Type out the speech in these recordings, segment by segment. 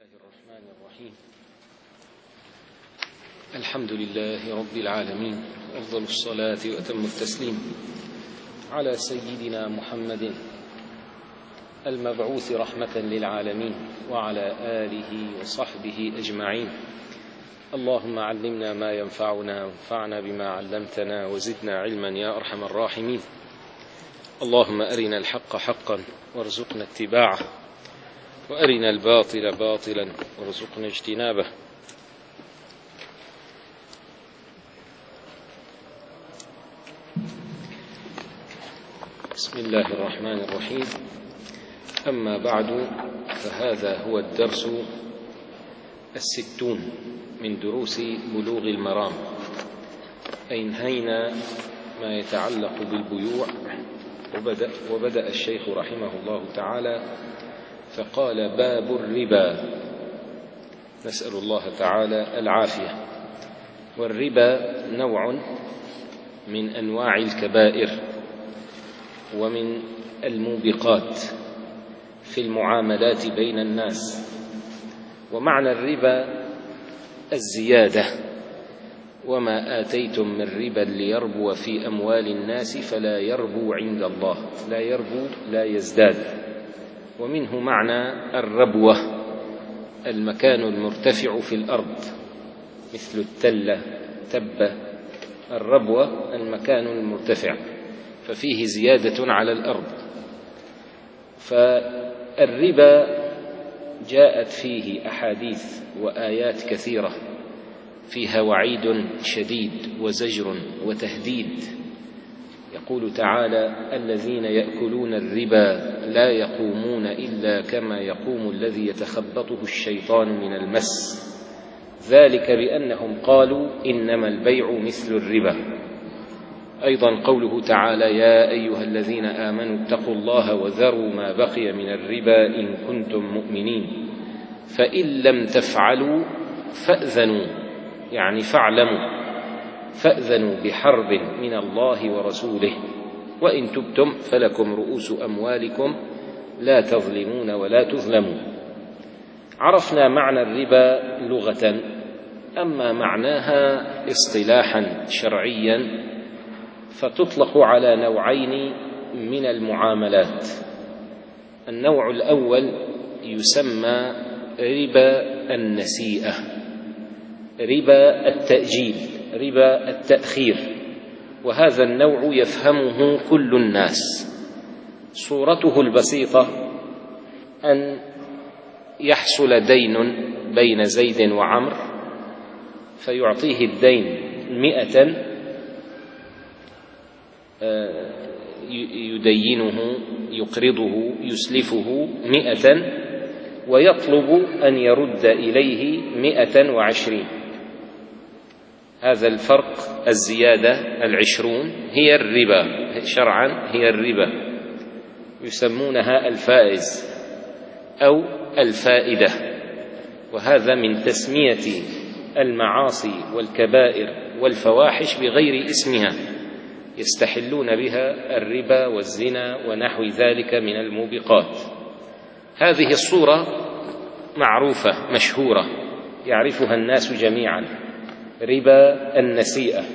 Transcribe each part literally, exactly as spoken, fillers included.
الله الرحمن الرحيم. الحمد لله رب العالمين، أفضل الصلاة وأتم التسليم على سيدنا محمد المبعوث رحمة للعالمين وعلى آله وصحبه أجمعين. اللهم علمنا ما ينفعنا وانفعنا بما علمتنا وزدنا علما يا أرحم الراحمين. اللهم أرنا الحق حقا وارزقنا اتباعه، وأرنا الباطل باطلا وارزقنا اجتنابه. بسم الله الرحمن الرحيم. أما بعد، فهذا هو الدرس الستون من دروس بلوغ المرام. أنهينا ما يتعلق بالبيوع، وبدأ, وبدأ الشيخ رحمه الله تعالى فقال: باب الربا. نسأل الله تعالى العافية. والربا نوع من أنواع الكبائر ومن الموبقات في المعاملات بين الناس. ومعنى الربا الزيادة: وما آتيتم من ربا ليربو في أموال الناس فلا يربو عند الله. لا يربو لا يزداد. ومنه معنى الربوة: المكان المرتفع في الأرض، مثل التلة، تبة. الربوة المكان المرتفع، ففيه زيادة على الأرض. فالربا جاءت فيه أحاديث وآيات كثيرة فيها وعيد شديد وزجر وتهديد. يقول تعالى: الذين يأكلون الربا لا يقومون إلا كما يقوم الذي يتخبطه الشيطان من المس، ذلك بأنهم قالوا إنما البيع مثل الربا. أيضا قوله تعالى: يا أيها الذين آمنوا اتقوا الله وذروا ما بقي من الربا إن كنتم مؤمنين، فإن لم تفعلوا فأذنوا، يعني فاعلموا، فأذنوا بحرب من الله ورسوله، وإن تبتم فلكم رؤوس أموالكم لا تظلمون ولا تظلمون. عرفنا معنى الربا لغة. أما معناها اصطلاحا شرعيا فتطلق على نوعين من المعاملات. النوع الأول يسمى ربا النسيئة، ربا التأجيل، ربا التأخير. وهذا النوع يفهمه كل الناس. صورته البسيطة أن يحصل دين بين زيد وعمر، فيعطيه الدين مئة يدينه، يقرضه، يسلفه مئة، ويطلب أن يرد إليه مئة وعشرين. هذا الفرق، الزيادة العشرون، هي الربا شرعا، هي الربا. يسمونها الفائز أو الفائدة. وهذا من تسمية المعاصي والكبائر والفواحش بغير اسمها، يستحلون بها الربا والزنا ونحو ذلك من الموبقات. هذه الصورة معروفة مشهورة يعرفها الناس جميعا، ربا النسيئة.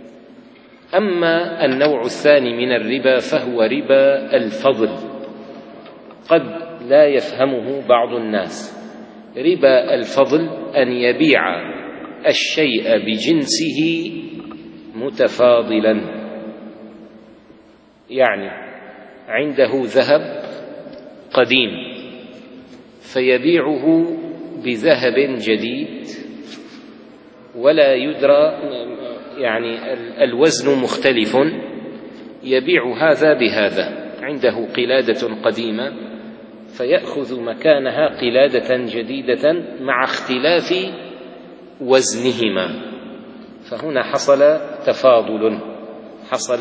أما النوع الثاني من الربا فهو ربا الفضل، قد لا يفهمه بعض الناس. ربا الفضل أن يبيع الشيء بجنسه متفاضلا، يعني عنده ذهب قديم فيبيعه بذهب جديد ولا يدرى، يعني الوزن مختلف، يبيع هذا بهذا. عنده قلادة قديمة فيأخذ مكانها قلادة جديدة مع اختلاف وزنهما، فهنا حصل تفاضل، حصل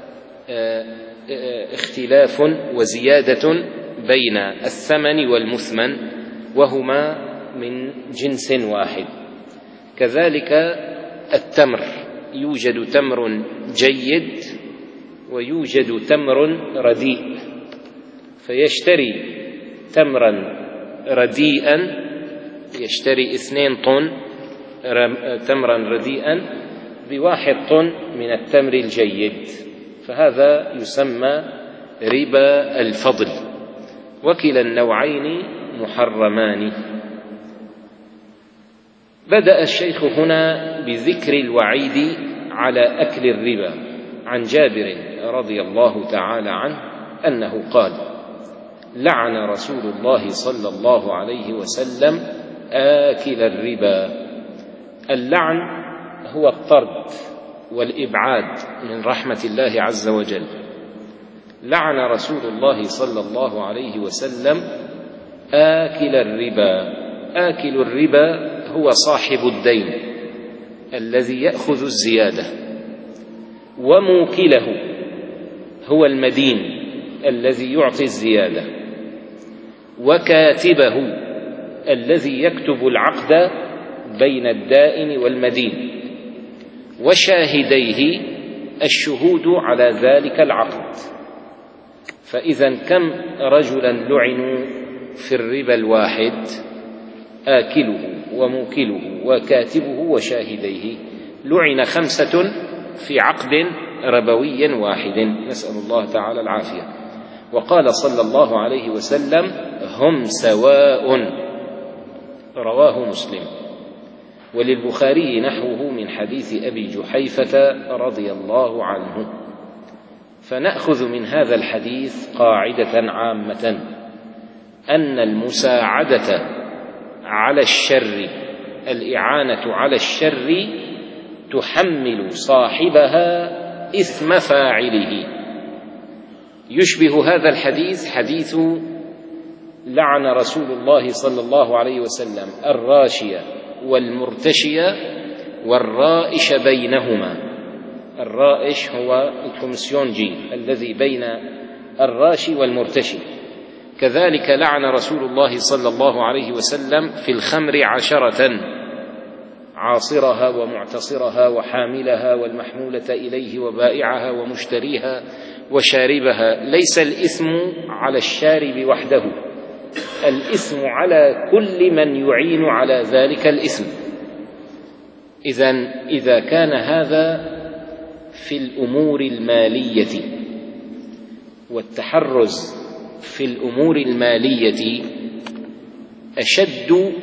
اختلاف وزيادة بين الثمن والمثمن، وهما من جنس واحد. كذلك التمر، يوجد تمر جيد ويوجد تمر رديء، فيشتري تمرا رديئا يشتري اثنين طن تمرا رديئا بواحد طن من التمر الجيد، فهذا يسمى ربا الفضل، وكلا النوعين محرمان. بدأ الشيخ هنا بذكر الوعيد على أكل الربا عن جابر رضي الله تعالى عنه أنه قال: لعن رسول الله صلى الله عليه وسلم آكل الربا. اللعن هو الطرد والإبعاد من رحمة الله عز وجل. لعن رسول الله صلى الله عليه وسلم آكل الربا. آكل الربا هو صاحب الدين الذي يأخذ الزيادة، وموكله هو المدين الذي يعطي الزيادة، وكاتبه الذي يكتب العقد بين الدائن والمدين، وشاهديه الشهود على ذلك العقد. فإذا كم رجلا لعنوا في الربا الواحد؟ آكله وموكله وكاتبه وشاهديه، لعن خمسة في عقد ربوي واحد، نسأل الله تعالى العافية. وقال صلى الله عليه وسلم: هم سواء، رواه مسلم. وللبخاري نحوه من حديث أبي جحيفة رضي الله عنه. فنأخذ من هذا الحديث قاعدة عامة، أن المساعدة على الشر، الإعانة على الشر، تحمل صاحبها إثم فاعله. يشبه هذا الحديث حديث لعن رسول الله صلى الله عليه وسلم الراشية والمرتشية والرائش بينهما. الرائش هو الكوميسيونجي الذي بين الراشي والمرتشي. كذلك لعن رسول الله صلى الله عليه وسلم في الخمر عشرة: عاصرها ومعتصرها وحاملها والمحمولة إليه وبائعها ومشتريها وشاربها. ليس الإثم على الشارب وحده، الإثم على كل من يعين على ذلك الإثم. إذن إذا كان هذا في الأمور المالية، والتحرز في الأمور المالية أشد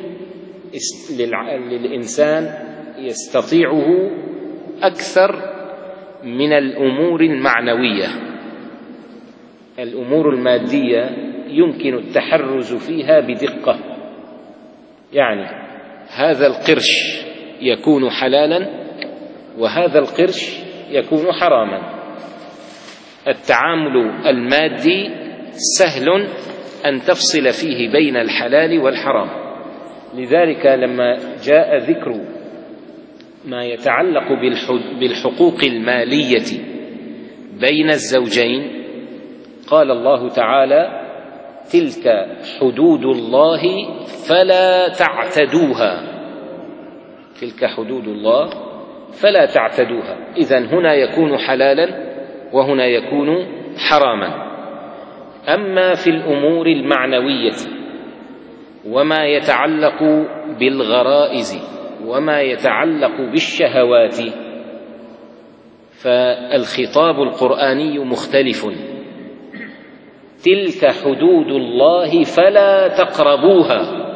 للإنسان يستطيعه أكثر من الأمور المعنوية. الأمور المادية يمكن التحرز فيها بدقة، يعني هذا القرش يكون حلالا وهذا القرش يكون حراما. التعامل المادي سهل أن تفصل فيه بين الحلال والحرام. لذلك لما جاء ذكر ما يتعلق بالحقوق المالية بين الزوجين، قال الله تعالى: تلك حدود الله فلا تعتدوها. تلك حدود الله فلا تعتدوها. إذن هنا يكون حلالا وهنا يكون حراما. أما في الأمور المعنوية وما يتعلق بالغرائز وما يتعلق بالشهوات، فالخطاب القرآني مختلف. تلك حدود الله فلا تقربوها،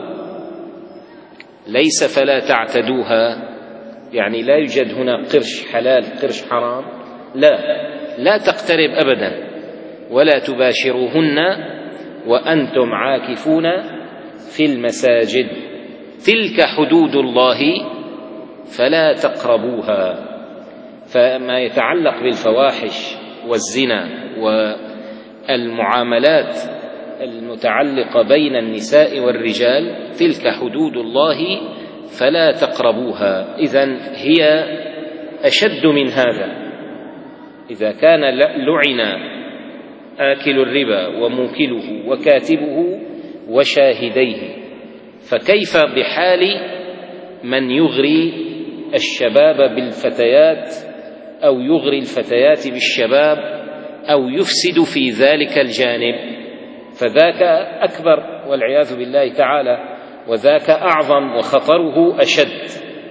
ليس فلا تعتدوها، يعني لا يوجد هنا قرش حلال قرش حرام، لا لا تقترب أبدا، ولا تباشروهن وأنتم عاكفون في المساجد. تلك حدود الله فلا تقربوها. فما يتعلق بالفواحش والزنا والمعاملات المتعلقة بين النساء والرجال، تلك حدود الله فلا تقربوها. إذن هي أشد من هذا. إذا كان لعن آكل الربا وموكله وكاتبه وشاهديه، فكيف بحال من يغري الشباب بالفتيات أو يغري الفتيات بالشباب أو يفسد في ذلك الجانب؟ فذاك أكبر والعياذ بالله تعالى. وذاك أعظم وخطره أشد.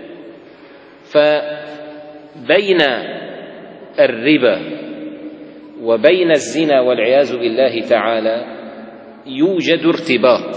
فبين الربا وبين الزنا والعياذ بالله تعالى يوجد ارتباط.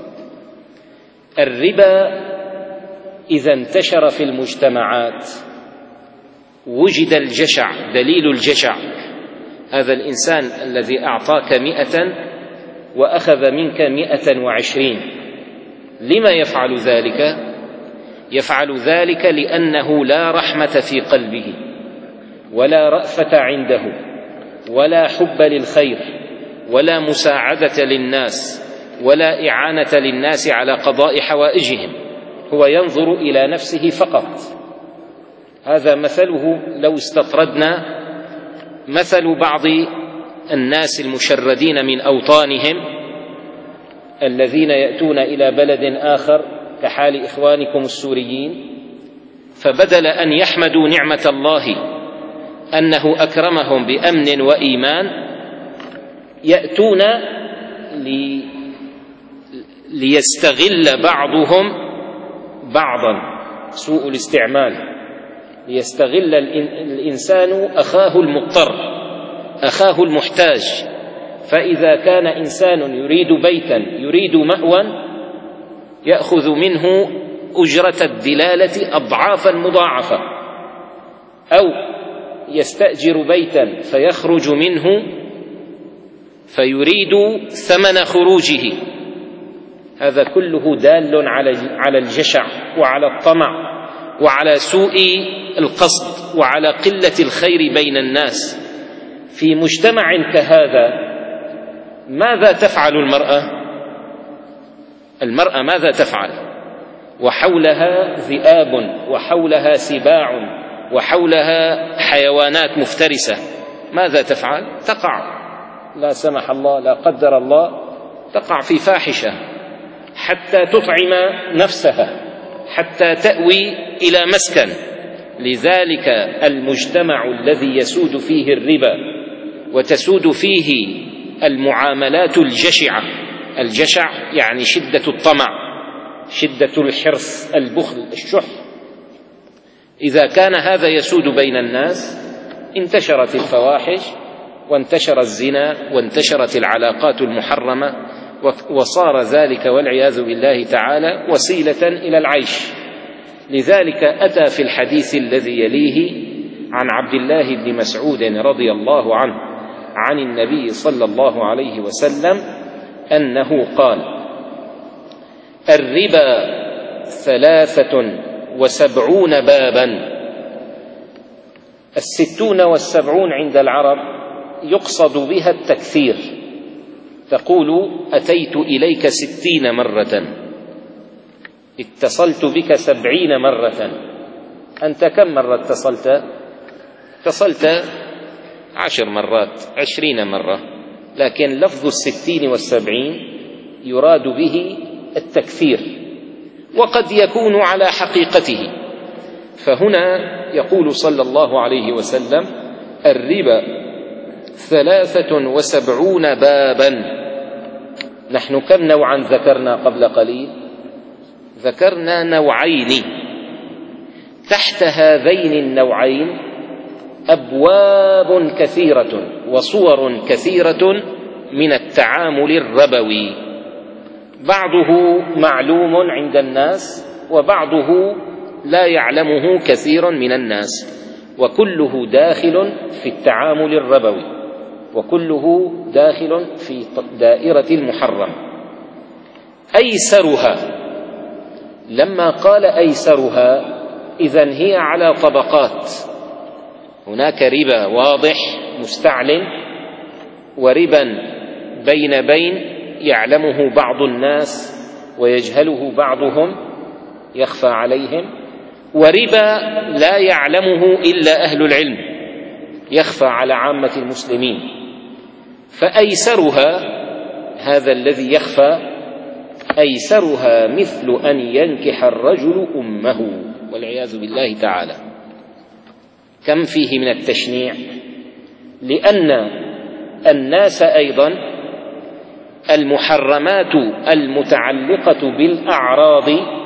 الربا إذا انتشر في المجتمعات وجد الجشع، دليل الجشع، هذا الإنسان الذي أعطاك مئة وأخذ منك مئة وعشرين، لما يفعل ذلك؟ يفعل ذلك لأنه لا رحمة في قلبه ولا رأفة عنده ولا حب للخير ولا مساعدة للناس ولا إعانة للناس على قضاء حوائجهم، هو ينظر إلى نفسه فقط. هذا مثله لو استطردنا مثل بعض الناس المشردين من أوطانهم الذين يأتون إلى بلد آخر كحال إخوانكم السوريين، فبدل أن يحمدوا نعمة الله أنه أكرمهم بأمن وإيمان يأتون لي ليستغل بعضهم بعضا، سوء الاستعمال، ليستغل الإنسان أخاه المضطر، أخاه المحتاج. فإذا كان إنسان يريد بيتا يريد مأوى يأخذ منه أجرة الدلالة أضعافا مضاعفة، أو يستأجر بيتا فيخرج منه فيريد ثمن خروجه. هذا كله دال على الجشع وعلى الطمع وعلى سوء القصد وعلى قلة الخير بين الناس. في مجتمع كهذا ماذا تفعل المرأة؟ المرأة ماذا تفعل؟ وحولها ذئاب وحولها سباع وحولها حيوانات مفترسة، ماذا تفعل؟ تقع لا سمح الله لا قدر الله تقع في فاحشة حتى تطعم نفسها، حتى تأوي إلى مسكن. لذلك المجتمع الذي يسود فيه الربا وتسود فيه المعاملات الجشعة، الجشع يعني شدة الطمع، شدة الحرص، البخل، الشح، إذا كان هذا يسود بين الناس انتشرت الفواحش وانتشر الزنا وانتشرت العلاقات المحرمة، وصار ذلك والعياذ بالله تعالى وسيلة إلى العيش. لذلك أتى في الحديث الذي يليه عن عبد الله بن مسعود رضي الله عنه عن النبي صلى الله عليه وسلم أنه قال: الربا ثلاثة وسبعون بابا. الستون والسبعون عند العرب يقصد بها التكثير، تقول: أتيت إليك ستين مرة، اتصلت بك سبعين مرة. أنت كم مرة اتصلت؟ اتصلت عشر مرات، عشرين مرة، لكن لفظ الستين والسبعين يراد به التكثير، وقد يكون على حقيقته. فهنا يقول صلى الله عليه وسلم: الربا ثلاثة وسبعون بابا. نحن كم نوعا ذكرنا قبل قليل؟ ذكرنا نوعين، تحت هذين النوعين أبواب كثيرة وصور كثيرة من التعامل الربوي، بعضه معلوم عند الناس وبعضه لا يعلمه كثير من الناس، وكله داخل في التعامل الربوي، وكله داخل في دائرة المحرم. أيسرها، لما قال أيسرها إذن هي على طبقات، هناك ربا واضح مستعلن، وربا بين بين يعلمه بعض الناس ويجهله بعضهم يخفى عليهم، وربا لا يعلمه إلا أهل العلم يخفى على عامة المسلمين. فأيسرها، هذا الذي يخفى، أيسرها مثل أن ينكح الرجل أمه والعياذ بالله تعالى. كم فيه من التشنيع؟ لأن الناس أيضا المحرمات المتعلقة بالأعراض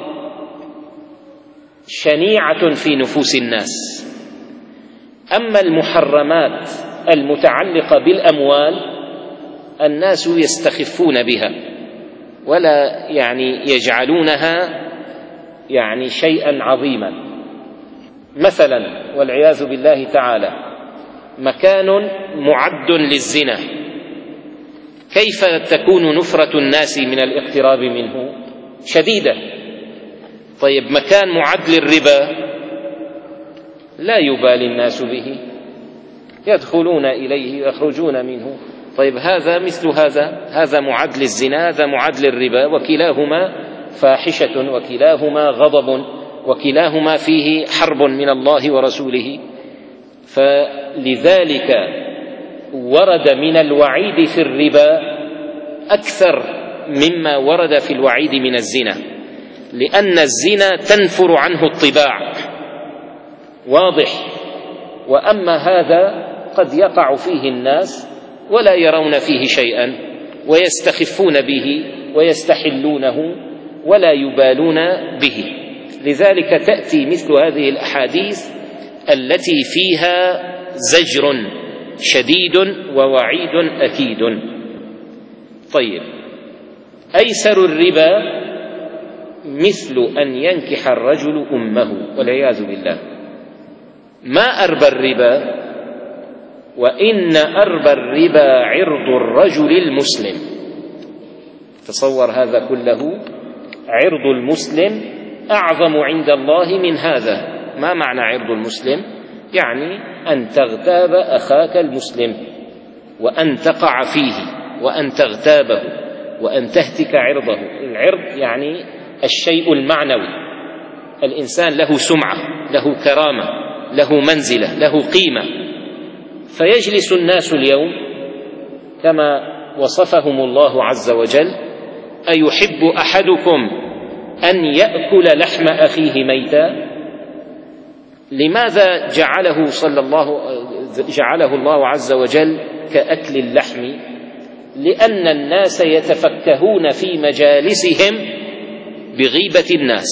شنيعة في نفوس الناس، أما المحرمات المتعلقة بالأموال الناس يستخفون بها ولا يعني يجعلونها يعني شيئا عظيما. مثلا والعياذ بالله تعالى مكان معد للزنا، كيف تكون نفرة الناس من الاقتراب منه؟ شديدة. طيب مكان معد للربا لا يبالي الناس به، يدخلون إليه ويخرجون منه. طيب هذا مثل هذا، هذا معد للزنا، هذا معد للربا، وكلاهما فاحشة وكلاهما غضب وكلاهما فيه حرب من الله ورسوله. فلذلك ورد من الوعيد في الربا أكثر مما ورد في الوعيد من الزنا، لأن الزنا تنفر عنه الطباع واضح، وأما هذا قد يقع فيه الناس ولا يرون فيه شيئا ويستخفون به ويستحلونه ولا يبالون به. لذلك تأتي مثل هذه الأحاديث التي فيها زجر شديد ووعيد أكيد. طيب أيسر الربا مثل أن ينكح الرجل أمه والعياذ بالله. ما أربى الربا؟ وإن أربى الربا عرض الرجل المسلم. تصور هذا كله، عرض المسلم أعظم عند الله من هذا. ما معنى عرض المسلم؟ يعني أن تغتاب أخاك المسلم وأن تقع فيه وأن تغتابه وأن تهتك عرضه. العرض يعني الشيء المعنوي، الإنسان له سمعة، له كرامة، له منزلة، له قيمة. فيجلس الناس اليوم كما وصفهم الله عز وجل: أيحب أحدكم أن يأكل لحم أخيه ميتا؟ لماذا جعله صلى الله جعله الله عز وجل كأكل اللحم؟ لأن الناس يتفكهون في مجالسهم بغيبة الناس.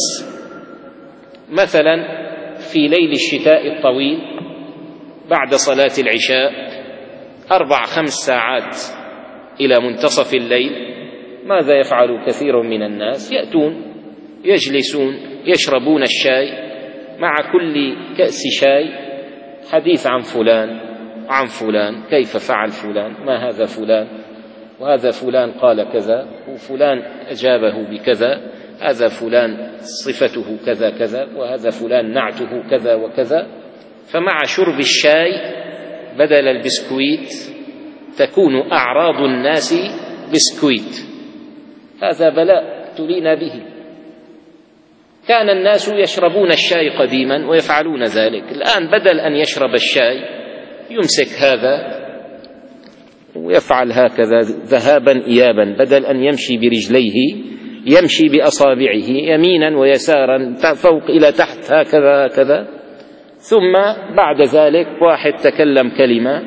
مثلا في ليل الشتاء الطويل بعد صلاة العشاء أربع خمس ساعات إلى منتصف الليل، ماذا يفعل كثير من الناس؟ يأتون يجلسون يشربون الشاي، مع كل كأس شاي حديث عن فلان عن فلان، كيف فعل فلان، ما هذا فلان، وهذا فلان قال كذا، وفلان أجابه بكذا، هذا فلان صفته كذا كذا، وهذا فلان نعته كذا وكذا. فمع شرب الشاي بدل البسكويت تكون أعراض الناس بسكويت. هذا بلاء ابتلينا به. كان الناس يشربون الشاي قديما ويفعلون ذلك، الآن بدل أن يشرب الشاي يمسك هذا ويفعل هكذا ذهابا إيابا، بدل أن يمشي برجليه يمشي بأصابعه يمينا ويسارا فوق إلى تحت هكذا هكذا. ثم بعد ذلك واحد تكلم كلمة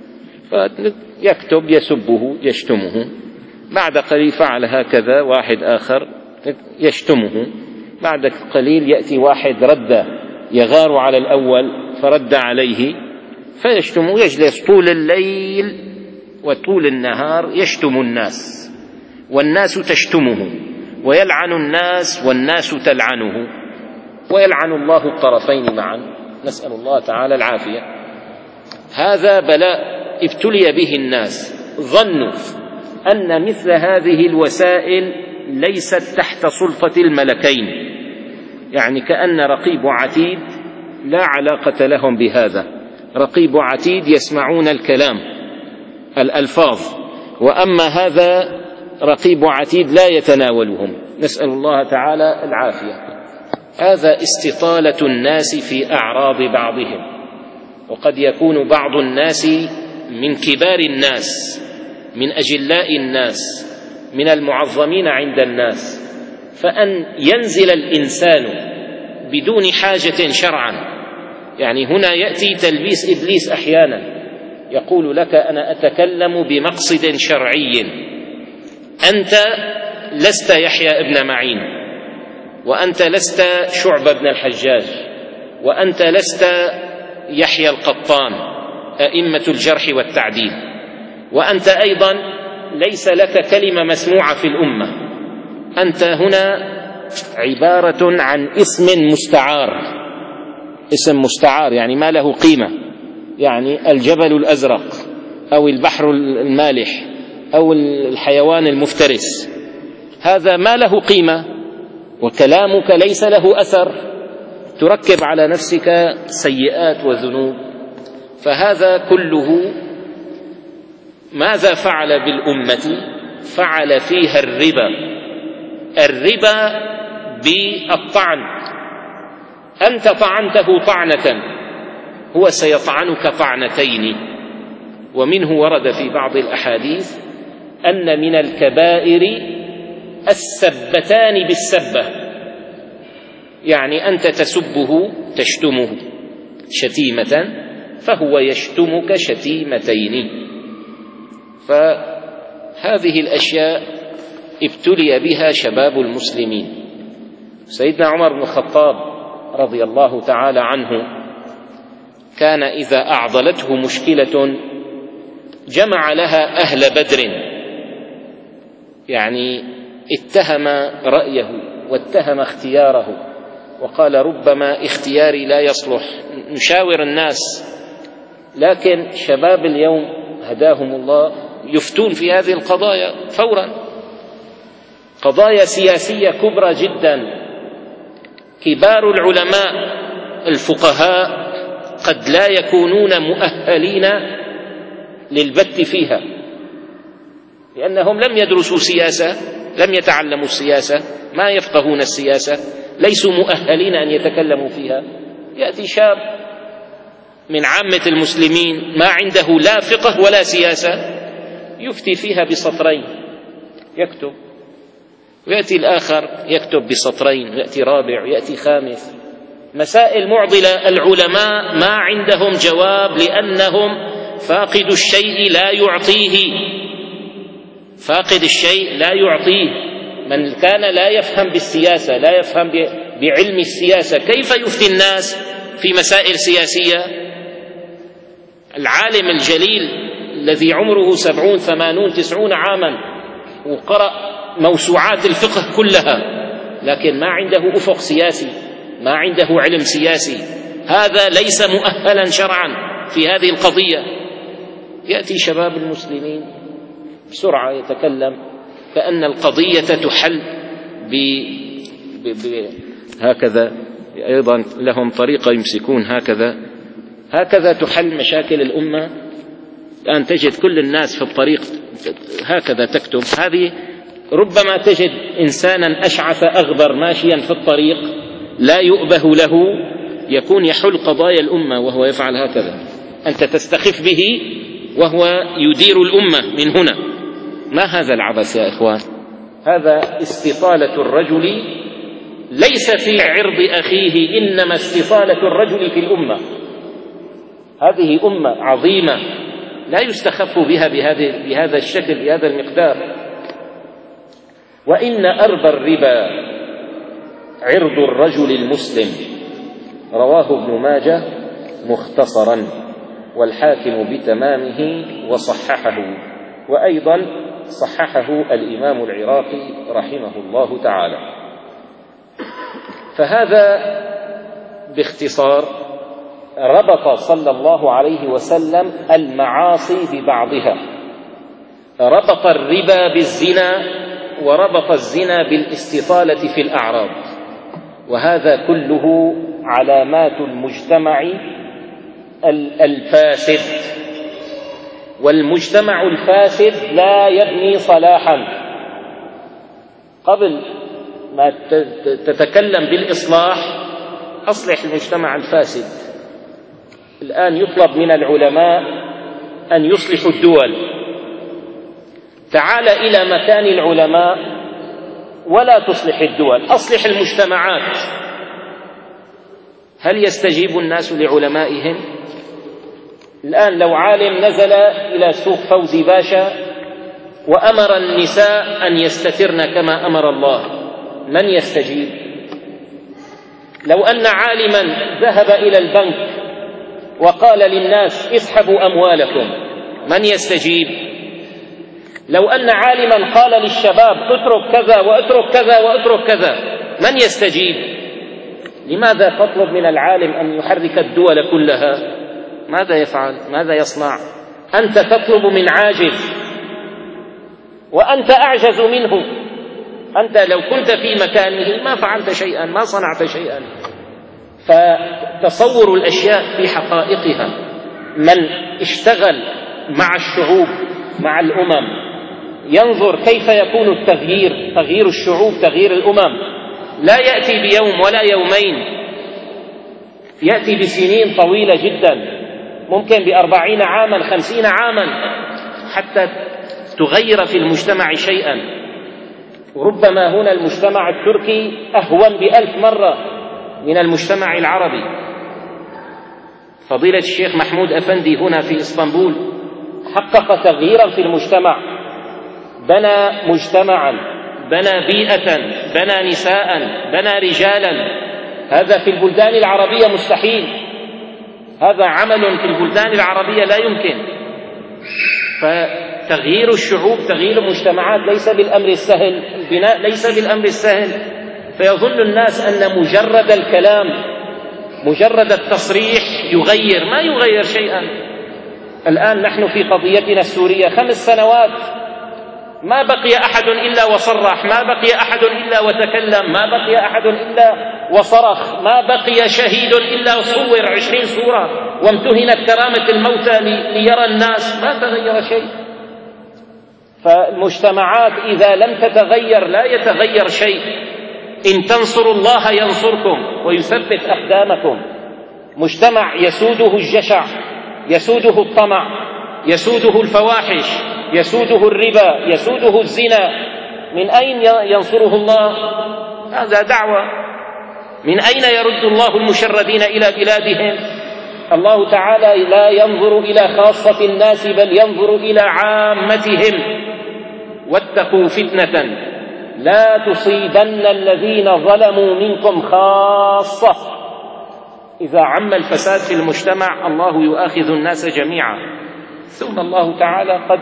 يكتب يسبه يشتمه، بعد قليل فعل هكذا واحد آخر يشتمه، بعد قليل يأتي واحد رد يغار على الأول فرد عليه فيشتمه، يجلس طول الليل وطول النهار يشتم الناس والناس تشتمه، ويلعن الناس والناس تلعنه، ويلعن الله الطرفين معا، نسأل الله تعالى العافية. هذا بلاء ابتلي به الناس، ظنوا أن مثل هذه الوسائل ليست تحت سلطة الملكين، يعني كأن رقيب وعتيد لا علاقة لهم بهذا. رقيب وعتيد يسمعون الكلام الألفاظ، وأما هذا رقيب وعتيد لا يتناولهم، نسأل الله تعالى العافية. هذا استطالة الناس في أعراض بعضهم، وقد يكون بعض الناس من كبار الناس، من أجلاء الناس، من المعظمين عند الناس، فأن ينزل الإنسان بدون حاجة شرعا. يعني هنا يأتي تلبيس إبليس أحيانا، يقول لك أنا أتكلم بمقصد شرعي، أنت لست يحيى ابن معين، وأنت لست شعبة بن الحجاج، وأنت لست يحيى القطان أئمة الجرح والتعديل، وأنت أيضا ليس لك كلمة مسموعة في الأمة. أنت هنا عبارة عن اسم مستعار، اسم مستعار يعني ما له قيمة، يعني الجبل الأزرق أو البحر المالح أو الحيوان المفترس، هذا ما له قيمة، وكلامك ليس له أثر، تركب على نفسك سيئات وذنوب. فهذا كله ماذا فعل بالأمة؟ فعل فيها الربا، الربا بالطعن. أنت طعنته طعنة، هو سيطعنك طعنتين. ومنه ورد في بعض الأحاديث أن من الكبائر السبتان بالسبة، يعني أنت تسبه تشتمه شتيمة، فهو يشتمك شتيمتين. فهذه الأشياء ابتلي بها شباب المسلمين. سيدنا عمر بن الخطاب رضي الله تعالى عنه كان إذا أعضلته مشكلة جمع لها أهل بدر، يعني اتهم رأيه واتهم اختياره، وقال ربما اختياري لا يصلح، نشاور الناس. لكن شباب اليوم هداهم الله يفتون في هذه القضايا فورا، قضايا سياسية كبرى جدا. كبار العلماء الفقهاء قد لا يكونون مؤهلين للبت فيها، لأنهم لم يدرسوا سياسة، لم يتعلموا السياسة، ما يفقهون السياسة، ليسوا مؤهلين أن يتكلموا فيها. يأتي شاب من عامة المسلمين ما عنده لا فقه ولا سياسة يفتي فيها بسطرين، يكتب، ويأتي الآخر يكتب بسطرين، ويأتي رابع، ويأتي خامس. مسائل معضلة العلماء ما عندهم جواب، لأنهم فاقد الشيء لا يعطيه، فاقد الشيء لا يعطيه. من كان لا يفهم بالسياسة، لا يفهم بعلم السياسة، كيف يفتي الناس في مسائل سياسية؟ العالم الجليل الذي عمره سبعون ثمانون تسعون عاما وقرأ موسوعات الفقه كلها، لكن ما عنده أفق سياسي، ما عنده علم سياسي، هذا ليس مؤهلا شرعا في هذه القضية. يأتي شباب المسلمين بسرعة يتكلم كأن القضية تحل ب... ب... ب... هكذا، أيضا لهم طريقة يمسكون هكذا، هكذا تحل مشاكل الأمة. الآن تجد كل الناس في الطريق هكذا تكتب. هذه ربما تجد إنسانا أشعث أغبر ماشيا في الطريق لا يؤبه له، يكون يحل قضايا الأمة وهو يفعل هكذا. أنت تستخف به وهو يدير الأمة من هنا. ما هذا العبث يا إخوان؟ هذا استطالة الرجل ليس في عرض أخيه، إنما استطالة الرجل في الأمة. هذه أمة عظيمة لا يستخف بها بهذه بهذا الشكل، بهذا المقدار. وإن أربى الربا عرض الرجل المسلم، رواه ابن ماجه مختصرا، والحاكم بتمامه وصححه، وأيضا صححه الإمام العراقي رحمه الله تعالى. فهذا باختصار ربط صلى الله عليه وسلم المعاصي ببعضها، ربط الربا بالزنا، وربط الزنا بالاستطالة في الأعراض. وهذا كله علامات المجتمع الفاسد، والمجتمع الفاسد لا يبني صلاحا. قبل ما تتكلم بالإصلاح أصلح المجتمع الفاسد. الآن يطلب من العلماء أن يصلحوا الدول. تعال إلى مكان العلماء ولا تصلح الدول، أصلح المجتمعات. هل يستجيب الناس لعلمائهم؟ الآن لو عالم نزل إلى سوق فوزي باشا وأمر النساء أن يستترن كما أمر الله، من يستجيب؟ لو أن عالما ذهب إلى البنك وقال للناس اسحبوا أموالكم، من يستجيب؟ لو أن عالما قال للشباب اترك كذا واترك كذا واترك كذا، من يستجيب؟ لماذا تطلب من العالم أن يحرك الدول كلها؟ ماذا يفعل؟ ماذا يصنع؟ أنت تطلب من عاجز وأنت أعجز منه. أنت لو كنت في مكانه ما فعلت شيئا، ما صنعت شيئا. فتصور الأشياء في حقائقها. من اشتغل مع الشعوب مع الأمم ينظر كيف يكون التغيير، تغيير الشعوب، تغيير الأمم لا يأتي بيوم ولا يومين، يأتي بسنين طويلة جدا، ممكن بأربعين عاما خمسين عاما حتى تغير في المجتمع شيئا. وربما هنا المجتمع التركي أهون بألف مرة من المجتمع العربي. فضيلة الشيخ محمود أفندي هنا في إسطنبول حقق تغييرا في المجتمع، بنى مجتمعا، بنى بيئة، بنى نساء، بنى رجالا. هذا في البلدان العربية مستحيل، هذا عمل في البلدان العربية لا يمكن. فتغيير الشعوب، تغيير المجتمعات ليس بالأمر السهل، البناء ليس بالأمر السهل. فيظن الناس أن مجرد الكلام، مجرد التصريح يغير، ما يغير شيئا. الآن نحن في قضيتنا السورية خمس سنوات ما بقي أحد إلا وصرح، ما بقي أحد إلا وتكلم، ما بقي أحد إلا وصرخ، ما بقي شهيد إلا صور عشرين صورة وامتهنت كرامة الموتى ليرى الناس، ما تغير شيء. فالمجتمعات إذا لم تتغير لا يتغير شيء. إن تنصروا الله ينصركم ويثبت أقدامكم. مجتمع يسوده الجشع، يسوده الطمع، يسوده الفواحش، يسوده الربا، يسوده الزنا، من أين ينصره الله؟ هذا دعوة. من أين يرد الله المشردين إلى بلادهم؟ الله تعالى لا ينظر إلى خاصة الناس بل ينظر إلى عامتهم. واتقوا فتنة لا تصيبن الذين ظلموا منكم خاصة. إذا عم الفساد في المجتمع الله يؤاخذ الناس جميعا، ثم الله تعالى قد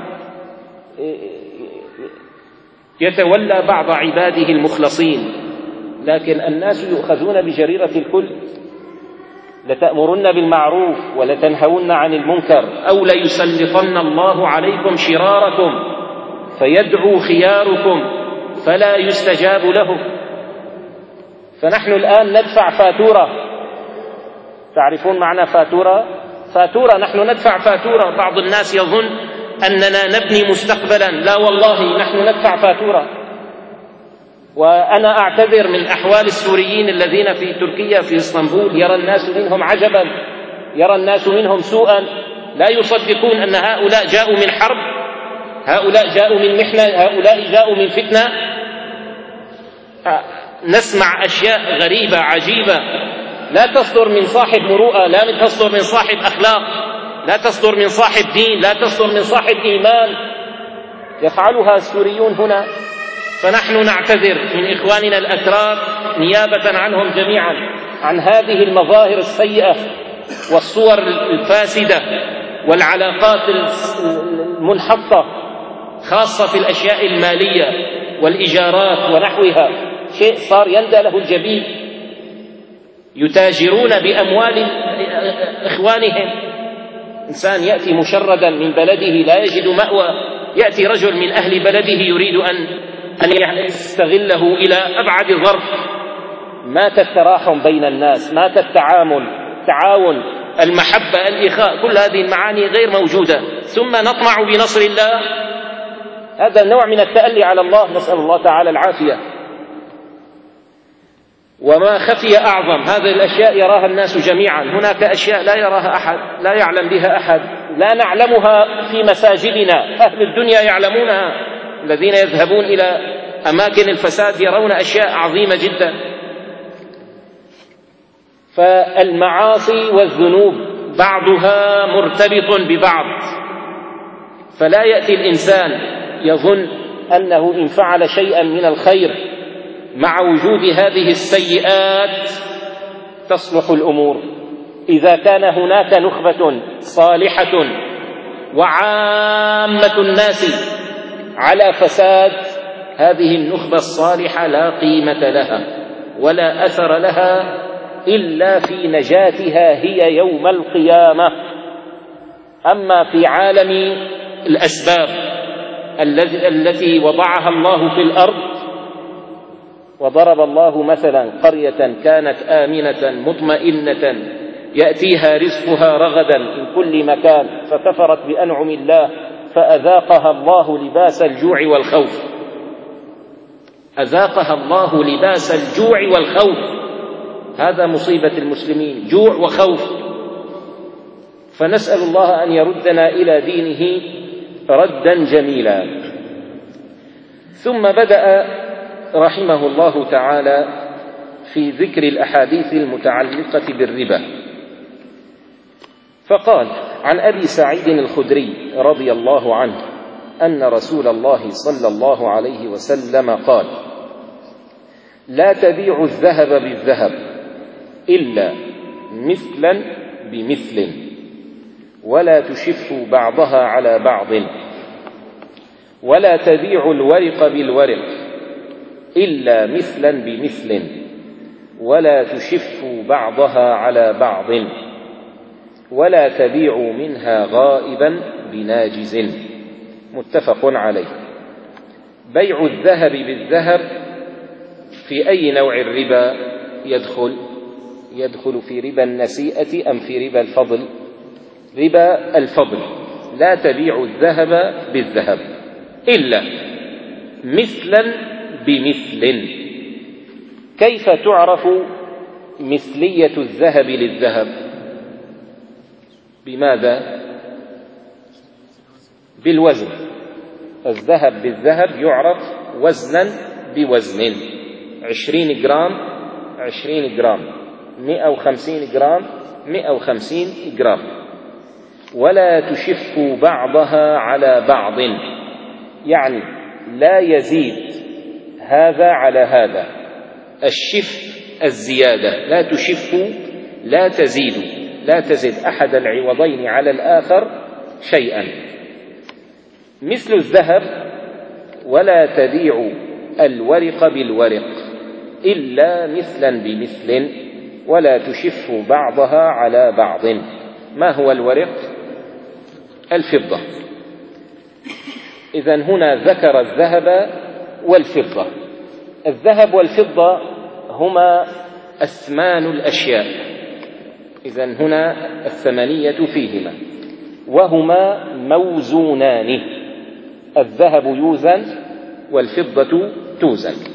يتولى بعض عباده المخلصين، لكن الناس يؤخذون بجريرة الكل. لتأمرن بالمعروف ولتنهون عن المنكر أو ليسلطن الله عليكم شراركم فيدعو خياركم فلا يستجاب له. فنحن الآن ندفع فاتورة. تعرفون معنى فاتورة؟ فاتورة، نحن ندفع فاتورة. بعض الناس يظن أننا نبني مستقبلا، لا والله نحن ندفع فاتورة. وأنا أعتذر من أحوال السوريين الذين في تركيا في إسطنبول، يرى الناس منهم عجبا، يرى الناس منهم سوءا، لا يصدقون أن هؤلاء جاءوا من حرب، هؤلاء جاءوا من محنة، هؤلاء جاءوا من فتنة. نسمع أشياء غريبة عجيبة لا تصدر من صاحب مروءة، لا تصدر من صاحب أخلاق، لا تصدر من صاحب دين، لا تصدر من صاحب إيمان، يفعلها السوريون هنا. فنحن نعتذر من إخواننا الأتراك نيابة عنهم جميعا عن هذه المظاهر السيئة والصور الفاسدة والعلاقات المنحطة، خاصة في الأشياء المالية والإيجارات ونحوها. شيء صار يندى له الجبين، يتاجرون بأموال إخوانهم. إنسان يأتي مشردا من بلده لا يجد مأوى، يأتي رجل من أهل بلده يريد أن أن يستغله إلى أبعد ظرف. مات التراحم بين الناس، مات التعامل، التعاون، المحبة، الإخاء، كل هذه المعاني غير موجودة. ثم نطمع بنصر الله، هذا نوع من التألي على الله، نسأل الله تعالى العافية. وما خفي أعظم، هذه الأشياء يراها الناس جميعا، هناك أشياء لا يراها أحد، لا يعلم بها أحد، لا نعلمها في مساجدنا، أهل الدنيا يعلمونها. الذين يذهبون إلى أماكن الفساد يرون أشياء عظيمة جدا. فالمعاصي والذنوب بعضها مرتبط ببعض، فلا يأتي الإنسان يظن أنه إن فعل شيئا من الخير مع وجود هذه السيئات تصلح الأمور. إذا كان هناك نخبة صالحة وعامة الناس على فساد، هذه النخبة الصالحة لا قيمة لها ولا أثر لها إلا في نجاتها هي يوم القيامة. أما في عالم الأسباب التي وضعها الله في الأرض، وضرب الله مثلا قرية كانت آمنة مطمئنة يأتيها رزقها رغدا من كل مكان فكفرت بأنعم الله فأذاقها الله لباس الجوع والخوف. أذاقها الله لباس الجوع والخوف، هذا مصيبة المسلمين، جوع وخوف. فنسأل الله أن يردنا إلى دينه ردا جميلا. ثم بدأ رحمه الله تعالى في ذكر الأحاديث المتعلقة بالربا، فقال: عن أبي سعيد الخدري رضي الله عنه أن رسول الله صلى الله عليه وسلم قال: لا تبيعوا الذهب بالذهب إلا مثلا بمثل، ولا تشفوا بعضها على بعض، ولا تبيعوا الورق بالورق إلا مثلا بمثل، ولا تشفوا بعضها على بعض، ولا تبيعوا منها غائبا بناجز. متفق عليه. بيع الذهب بالذهب في أي نوع الربا يدخل؟ يدخل في ربا النسيئة أم في ربا الفضل؟ ربا الفضل. لا تبيع الذهب بالذهب إلا مثلا بمثل. كيف تعرف مثلية الذهب للذهب؟ بماذا؟ بالوزن. الذهب بالذهب يعرف وزنا بوزن. عشرين جرام عشرين جرام، مئة وخمسين جرام مئة وخمسين جرام. ولا تشفوا بعضها على بعض، يعني لا يزيد هذا على هذا. الشف الزيادة، لا تشفوا لا تزيد، لا تزد أحد العوضين على الآخر شيئا. مثل الذهب: ولا تبيعوا الورق بالورق إلا مثلا بمثل، ولا تشفوا بعضها على بعض. ما هو الورق؟ الفضة. إذن هنا ذكر الذهب والفضة. الذهب والفضة هما أثمان الأشياء، إذن هنا الثمانية فيهما، وهما موزونان. الذهب يوزن والفضة توزن.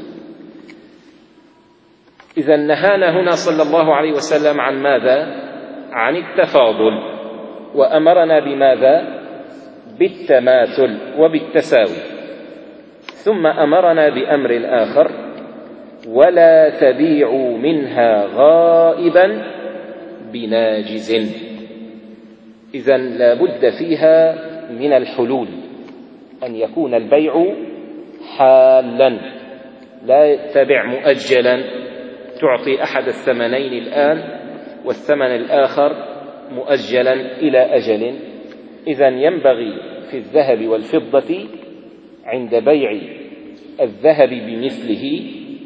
إذن نهانا هنا صلى الله عليه وسلم عن ماذا؟ عن التفاضل، وأمرنا بماذا؟ بالتماثل وبالتساوي. ثم أمرنا بأمر آخر: ولا تبيعوا منها غائبا بناجز. إذن لا بد فيها من الحلول، أن يكون البيع حالا، لا تبع مؤجلا تعطي أحد الثمنين الآن والثمن الآخر مؤجلا إلى أجل. إذن ينبغي في الذهب والفضة عند بيع الذهب بمثله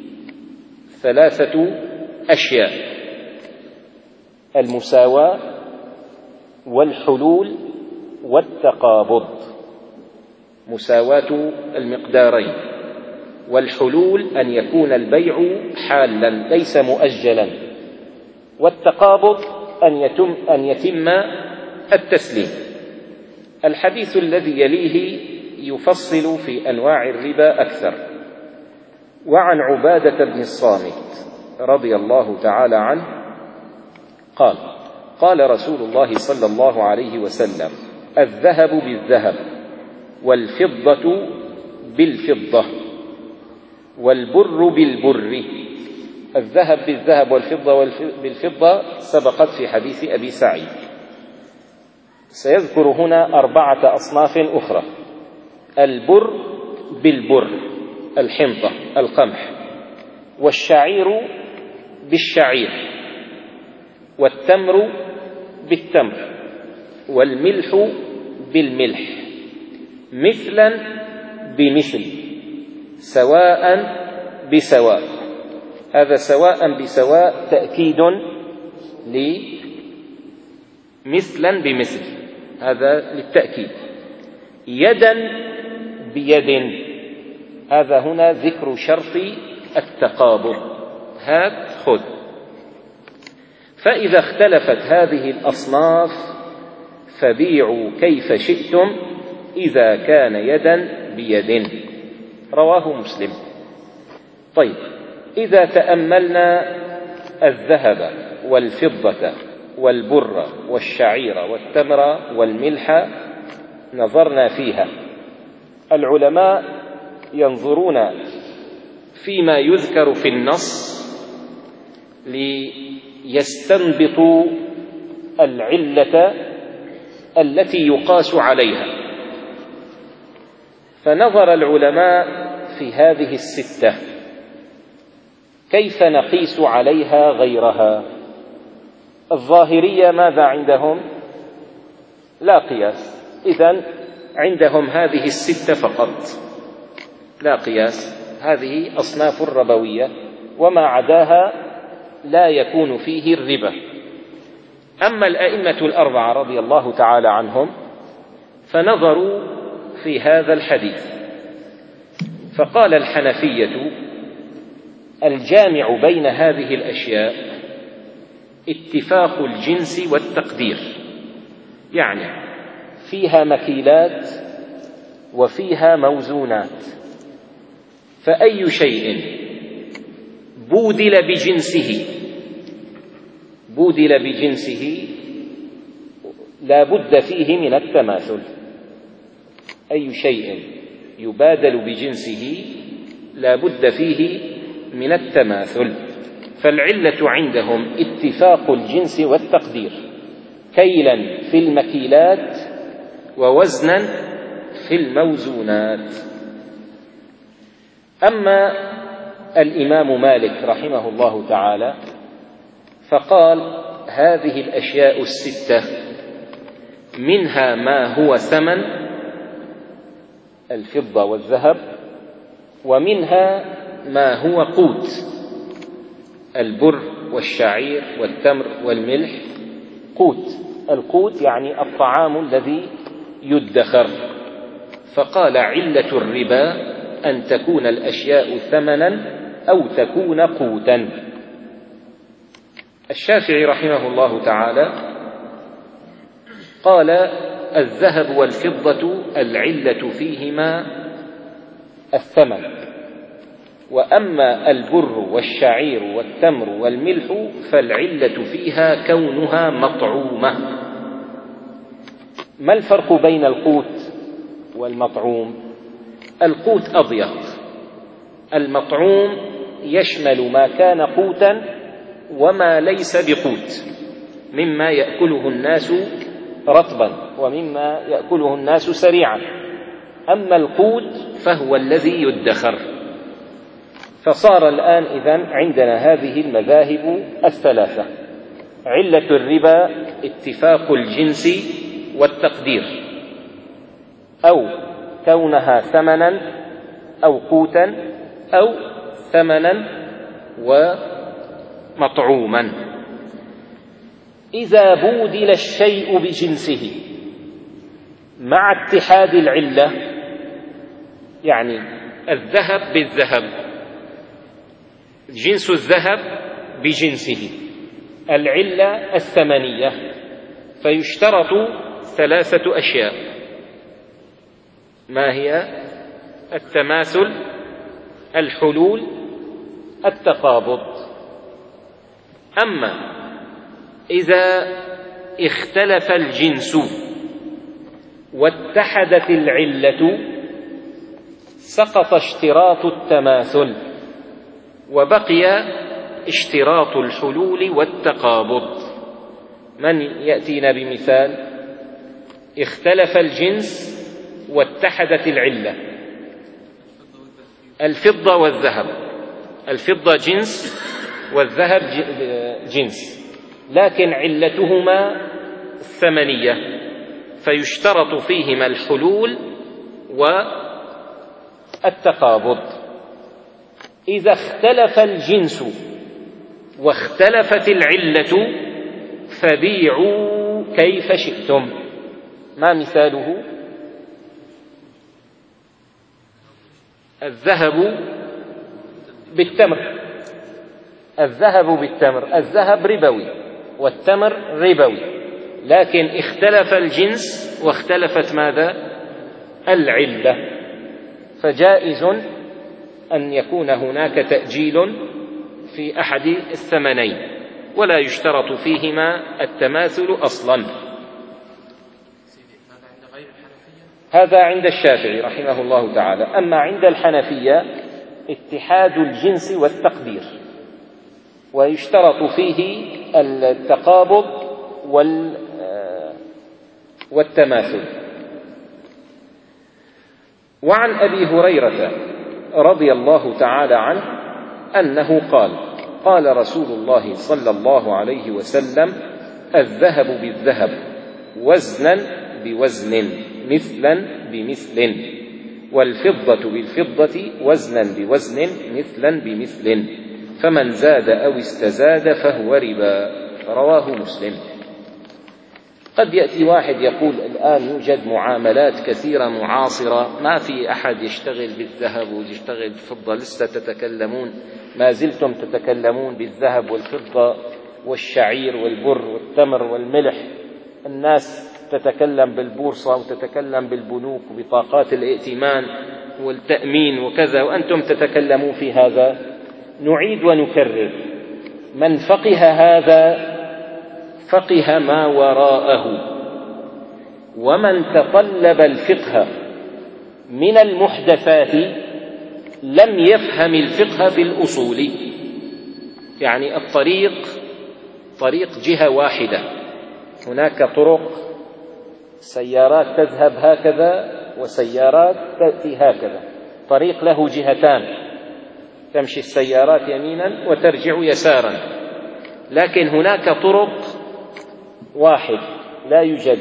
ثلاثة أشياء: المساواة والحلول والتقابض. مساواة المقدارين، والحلول أن يكون البيع حالا ليس مؤجلا، والتقابض أن يتم, أن يتم التسليم. الحديث الذي يليه يفصل في أنواع الربا أكثر. وعن عبادة بن الصامت رضي الله تعالى عنه قال: قال رسول الله صلى الله عليه وسلم: الذهب بالذهب، والفضة بالفضة، والبر بالبر. الذهب بالذهب والفضة بالفضة سبقت في حديث أبي سعيد. سيذكر هنا أربعة أصناف أخرى: البر بالبر الحنطة القمح، والشعير بالشعير، والتمر بالتمر، والملح بالملح، مثلا بمثل، سواء بسواء. هذا سواء بسواء تأكيد لمثلا بمثل، هذا للتأكيد. يدا بيد، هذا هنا ذكر شرط التقابض، هات خذ. فإذا اختلفت هذه الأصناف فبيعوا كيف شئتم إذا كان يدا بيد. رواه مسلم. طيب، إذا تأملنا الذهب والفضة والبر والشعير والتمر والملح نظرنا فيها، العلماء ينظرون فيما يذكر في النص ليستنبطوا العلة التي يقاس عليها. فنظر العلماء في هذه الستة كيف نقيس عليها غيرها. الظاهرية ماذا عندهم؟ لا قياس، إذن عندهم هذه الستة فقط، لا قياس، هذه أصناف ربوية، وما عداها لا يكون فيه الربا. أما الأئمة الأربعة رضي الله تعالى عنهم فنظروا في هذا الحديث، فقال الحنفية: الجامع بين هذه الأشياء اتفاق الجنس والتقدير، يعني فيها مكيلات وفيها موزونات، فأي شيء بودل بجنسه بودل بجنسه لا بد فيه من التماثل. أي شيء يبادل بجنسه لا بد فيه من التماثل. فالعلة عندهم اتفاق الجنس والتقدير، كيلا في المكيلات ووزنا في الموزونات. أما الإمام مالك رحمه الله تعالى فقال: هذه الأشياء الستة منها ما هو ثمن الفضة والذهب، ومنها ما هو قوت البر والشعير والتمر والملح. قوت، القوت يعني الطعام الذي يدخر. فقال: علة الربا أن تكون الأشياء ثمنا أو تكون قوتا. الشافعي رحمه الله تعالى قال: الذهب والفضة العلة فيهما الثمن، وأما البر والشعير والتمر والملح فالعلة فيها كونها مطعومة. ما الفرق بين القوت والمطعوم؟ القوت أضيق، المطعوم يشمل ما كان قوتا وما ليس بقوت، مما يأكله الناس رطبا ومما يأكله الناس سريعا. أما القوت فهو الذي يدخر. فصار الآن إذن عندنا هذه المذاهب الثلاثة: علة الربا اتفاق الجنس والتقدير، أو كونها ثمنا أو قوتا أو ثمنا ومطعوما. إذا بودل الشيء بجنسه مع اتحاد العلة، يعني الذهب بالذهب، جنس الذهب بجنسه، العلة الثمنية، فيشترط ثلاثة أشياء. ما هي؟ التماثل، الحلول، التقابض. أما إذا اختلف الجنس واتحدت العلة سقط اشتراط التماثل وبقي اشتراط الحلول والتقابض. من يأتينا الفضة والذهب، الفضة جنس والذهب جنس، لكن علتهما الثمنية، فيشترط فيهما الحلول والتقابض. إذا اختلف الجنس واختلفت العلة فبيعوا كيف شئتم. ما مثاله؟ الذهب بالتمر، الذهب بالتمر، الذهب ربوي والتمر ربوي، لكن اختلف الجنس واختلفت ماذا؟ العلة، فجائز أن يكون هناك تأجيل في أحد الثمنين ولا يشترط فيهما التماثل أصلا. هذا عند الشافعي رحمه الله تعالى. أما عند الحنفية اتحاد الجنس والتقدير، ويشترط فيه التقابض والتماثل. وعن أبي هريرة رضي الله تعالى عنه أنه قال: قال رسول الله صلى الله عليه وسلم: الذهب بالذهب وزنا بوزن مثلا بمثل، والفضة بالفضة وزنا بوزن مثلا بمثل، فمن زاد أو استزاد فهو ربا. رواه مسلم. قد يأتي واحد يقول: الآن يوجد معاملات كثيرة معاصرة، ما في أحد يشتغل بالذهب ويشتغل بالفضة، لسه تتكلمون، ما زلتم تتكلمون بالذهب والفضة والشعير والبر والتمر والملح، الناس تتكلم بالبورصة وتتكلم بالبنوك وبطاقات الائتمان والتأمين وكذا، وأنتم تتكلمون في هذا. نعيد ونكرر: من فقه هذا فقه ما وراءه، ومن تطلب الفقه من المحدثات لم يفهم الفقه في الأصول. يعني الطريق طريق جهة واحدة، هناك طرق سيارات تذهب هكذا وسيارات تأتي هكذا، طريق له جهتان، تمشي السيارات يمينا وترجع يسارا، لكن هناك طرق واحد، لا يوجد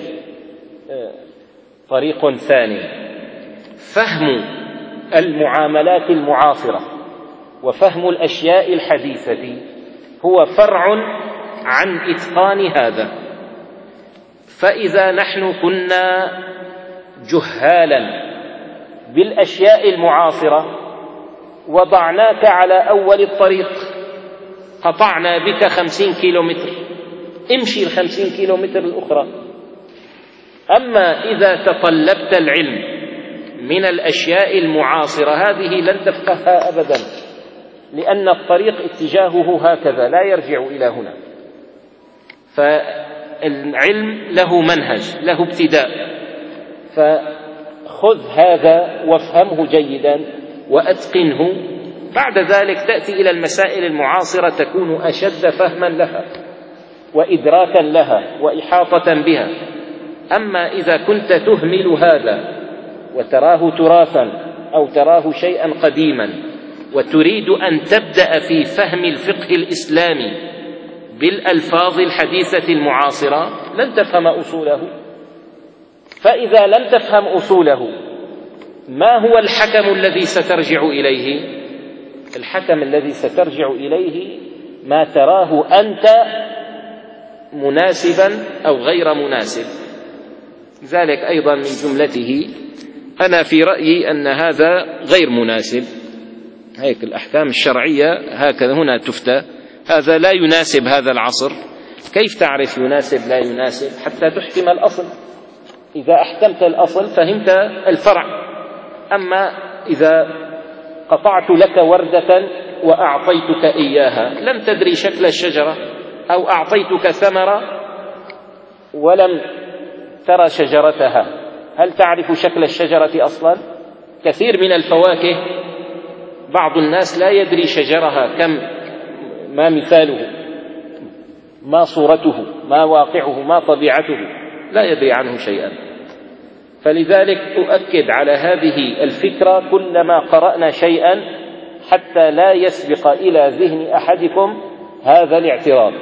طريق ثاني. فهم المعاملات المعاصرة وفهم الأشياء الحديثة هو فرع عن إتقان هذا. فإذا نحن كنا جهالا بالأشياء المعاصرة وضعناك على أول الطريق، قطعنا بك خمسين كيلومتر، امشي الخمسين كيلومتر الأخرى. أما إذا تطلبت العلم من الأشياء المعاصرة هذه لن تفقهها أبدا، لأن الطريق اتجاهه هكذا لا يرجع إلى هنا. فالعلم له منهج، له ابتداء، فخذ هذا وافهمه جيدا وأتقنه، بعد ذلك تأتي إلى المسائل المعاصرة تكون أشد فهما لها وإدراكا لها وإحاطة بها. أما إذا كنت تهمل هذا وتراه تراثا أو تراه شيئا قديما وتريد أن تبدأ في فهم الفقه الإسلامي بالألفاظ الحديثة المعاصرة لن تفهم أصوله. فإذا لم تفهم أصوله، ما هو الحكم الذي سترجع إليه؟ الحكم الذي سترجع إليه ما تراه أنت مناسبا أو غير مناسب. ذلك أيضا من جملته: أنا في رأيي أن هذا غير مناسب. هيك الأحكام الشرعية هكذا هنا تفتى، هذا لا يناسب هذا العصر. كيف تعرف يناسب لا يناسب؟ حتى تحكم الأصل. إذا أحكمت الأصل فهمت الفرع. أما إذا قطعت لك وردة وأعطيتك إياها لم تدري شكل الشجرة، أو أعطيتك ثمرة ولم ترى شجرتها، هل تعرف شكل الشجرة أصلا؟ كثير من الفواكه بعض الناس لا يدري شجرها كم، ما مثاله، ما صورته، ما واقعه، ما طبيعته، لا يدري عنه شيئا. فلذلك أؤكد على هذه الفكرة كلما قرأنا شيئا حتى لا يسبق إلى ذهن أحدكم هذا الاعتراض.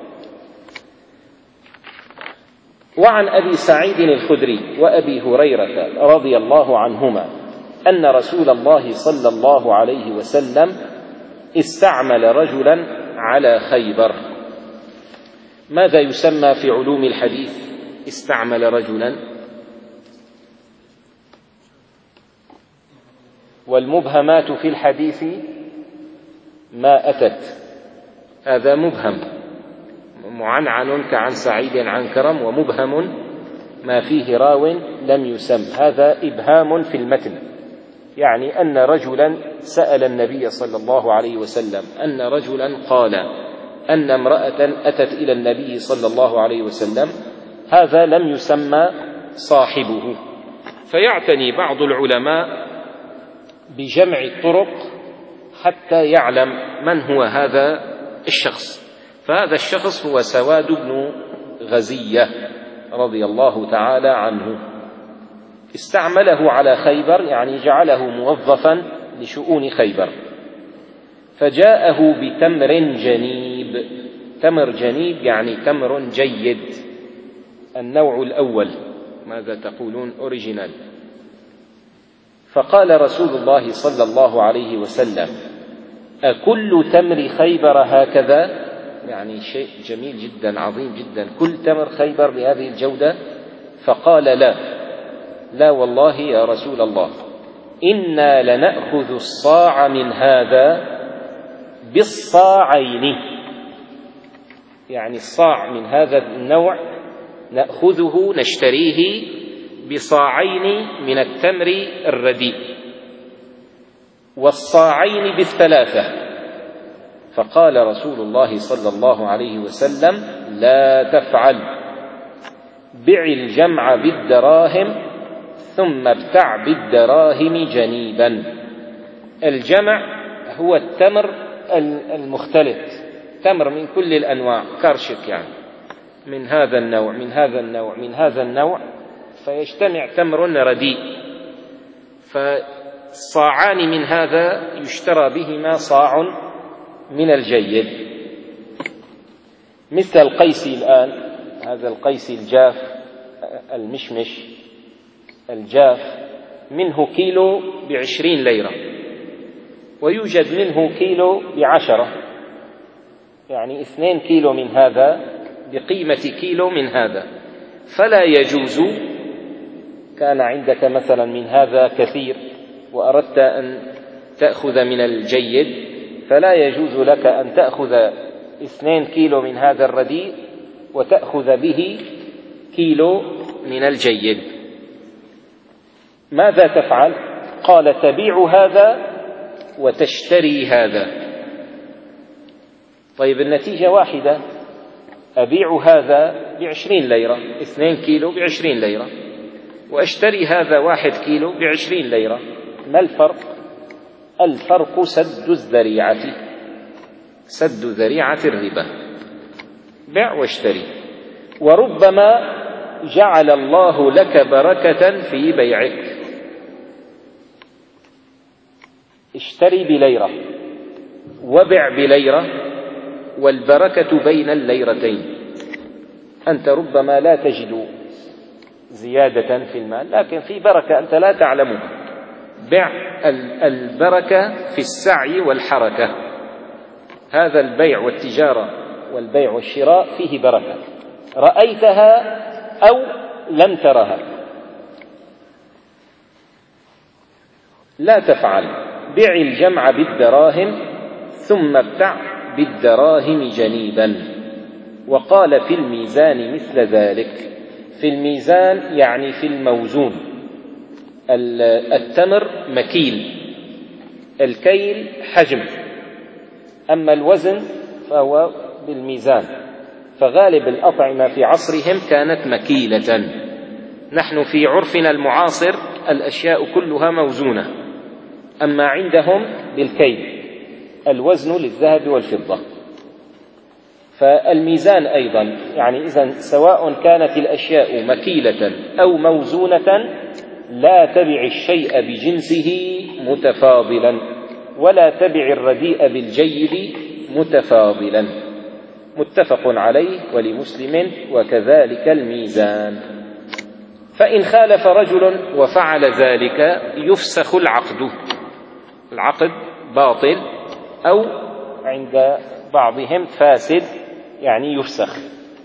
وعن أبي سعيد الخدري وأبي هريرة رضي الله عنهما أن رسول الله صلى الله عليه وسلم استعمل رجلا على خيبر. ماذا يسمى في علوم الحديث استعمل رجلا؟ والمبهمات في الحديث ما أتت، هذا مبهم، معنعن كعن سعيد عن كرم، ومبهم ما فيه راو لم يسم، هذا إبهام في المتن، يعني أن رجلا سأل النبي صلى الله عليه وسلم، أن رجلا قال أن امرأة أتت إلى النبي صلى الله عليه وسلم، هذا لم يسمى صاحبه. فيعتني بعض العلماء بجمع الطرق حتى يعلم من هو هذا الشخص. فهذا الشخص هو سواد بن غزية رضي الله تعالى عنه. استعمله على خيبر، يعني جعله موظفا لشؤون خيبر. فجاءه بتمر جنيب، تمر جنيب يعني تمر جيد، النوع الأول، ماذا تقولون؟ أوريجينال. فقال رسول الله صلى الله عليه وسلم: أكل تمر خيبر هكذا؟ يعني شيء جميل جدا عظيم جدا، كل تمر خيبر بهذه الجودة؟ فقال: لا لا والله يا رسول الله، إنا لنأخذ الصاع من هذا بالصاعين، يعني الصاع من هذا النوع نأخذه نشتريه بصاعين من التمر الرديء، والصاعين بالثلاثة. فقال رسول الله صلى الله عليه وسلم: لا تفعل، بع الجمع بالدراهم ثم ابتع بالدراهم جنيبا. الجمع هو التمر المختلط، تمر من كل الأنواع، كرشك يعني، من هذا النوع من هذا النوع من هذا النوع، فيجتمع تمر رديء، فصاعان من هذا يشترى بهما صاع من الجيد. مثل القيسي الآن، هذا القيسي الجاف المشمش الجاف، منه كيلو بعشرين ليرة، ويوجد منه كيلو بعشرة، يعني اثنين كيلو من هذا بقيمة كيلو من هذا. فلا يجوز، كان عندك مثلا من هذا كثير وأردت أن تأخذ من الجيد، فلا يجوز لك أن تأخذ اثنين كيلو من هذا الرديء وتأخذ به كيلو من الجيد. ماذا تفعل؟ قال: تبيع هذا وتشتري هذا. طيب النتيجة واحدة، أبيع هذا بعشرين ليرة، اثنين كيلو بعشرين ليرة، وأشتري هذا واحد كيلو بعشرين ليرة. ما الفرق؟ الفرق سد الذريعة، سد ذريعة الربا، بيع واشتري. وربما جعل الله لك بركة في بيعك، اشتري بليرة وبع بليرة، والبركة بين الليرتين. أنت ربما لا تجد زيادة في المال، لكن في بركة أنت لا تعلمها. بع البركة في السعي والحركة، هذا البيع والتجارة والبيع والشراء فيه بركة، رأيتها أو لم ترها. لا تفعل، بع الجمع بالدراهم ثم ابتع بالدراهم جنيبا. وقال في الميزان مثل ذلك. في الميزان يعني في الموزون. التمر مكيل، الكيل حجم، أما الوزن فهو بالميزان. فغالب الأطعمة في عصرهم كانت مكيلة. نحن في عرفنا المعاصر الأشياء كلها موزونة، أما عندهم بالكيل، الوزن للذهب والفضة. فالميزان أيضا، يعني إذن سواء كانت الأشياء مكيلة أو موزونة لا تبع الشيء بجنسه متفاضلا ولا تبع الرديء بالجيد متفاضلا. متفق عليه ولمسلم وكذلك الميزان. فإن خالف رجل وفعل ذلك يفسخ العقد، العقد باطل أو عند بعضهم فاسد يعني يفسخ.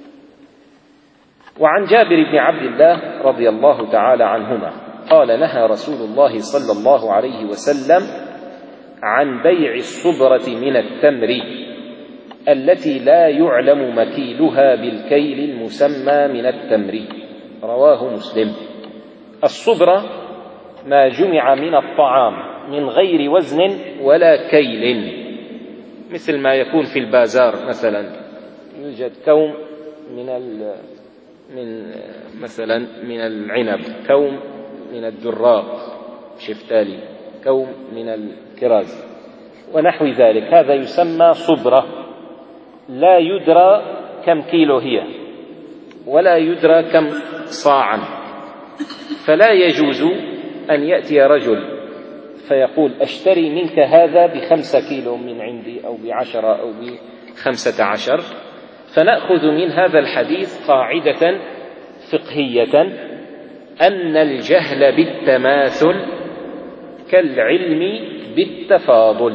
وعن جابر بن عبد الله رضي الله تعالى عنهما قال نهى رسول الله صلى الله عليه وسلم عن بيع الصبرة من التمر التي لا يعلم مكيلها بالكيل المسمى من التمر، رواه مسلم. الصبرة ما جمع من الطعام من غير وزن ولا كيل، مثل ما يكون في البازار مثلا، يوجد كوم من ال من مثلا من العنب، كوم من الدراق شفتالي، كوم من الكراز ونحو ذلك، هذا يسمى صبرة، لا يدرى كم كيلو هي ولا يدرى كم صاعا. فلا يجوز أن يأتي رجل فيقول أشتري منك هذا بخمسة كيلو من عندي أو بعشرة أو بخمسة عشر. فنأخذ من هذا الحديث قاعدة فقهية أن الجهل بالتماثل كالعلم بالتفاضل.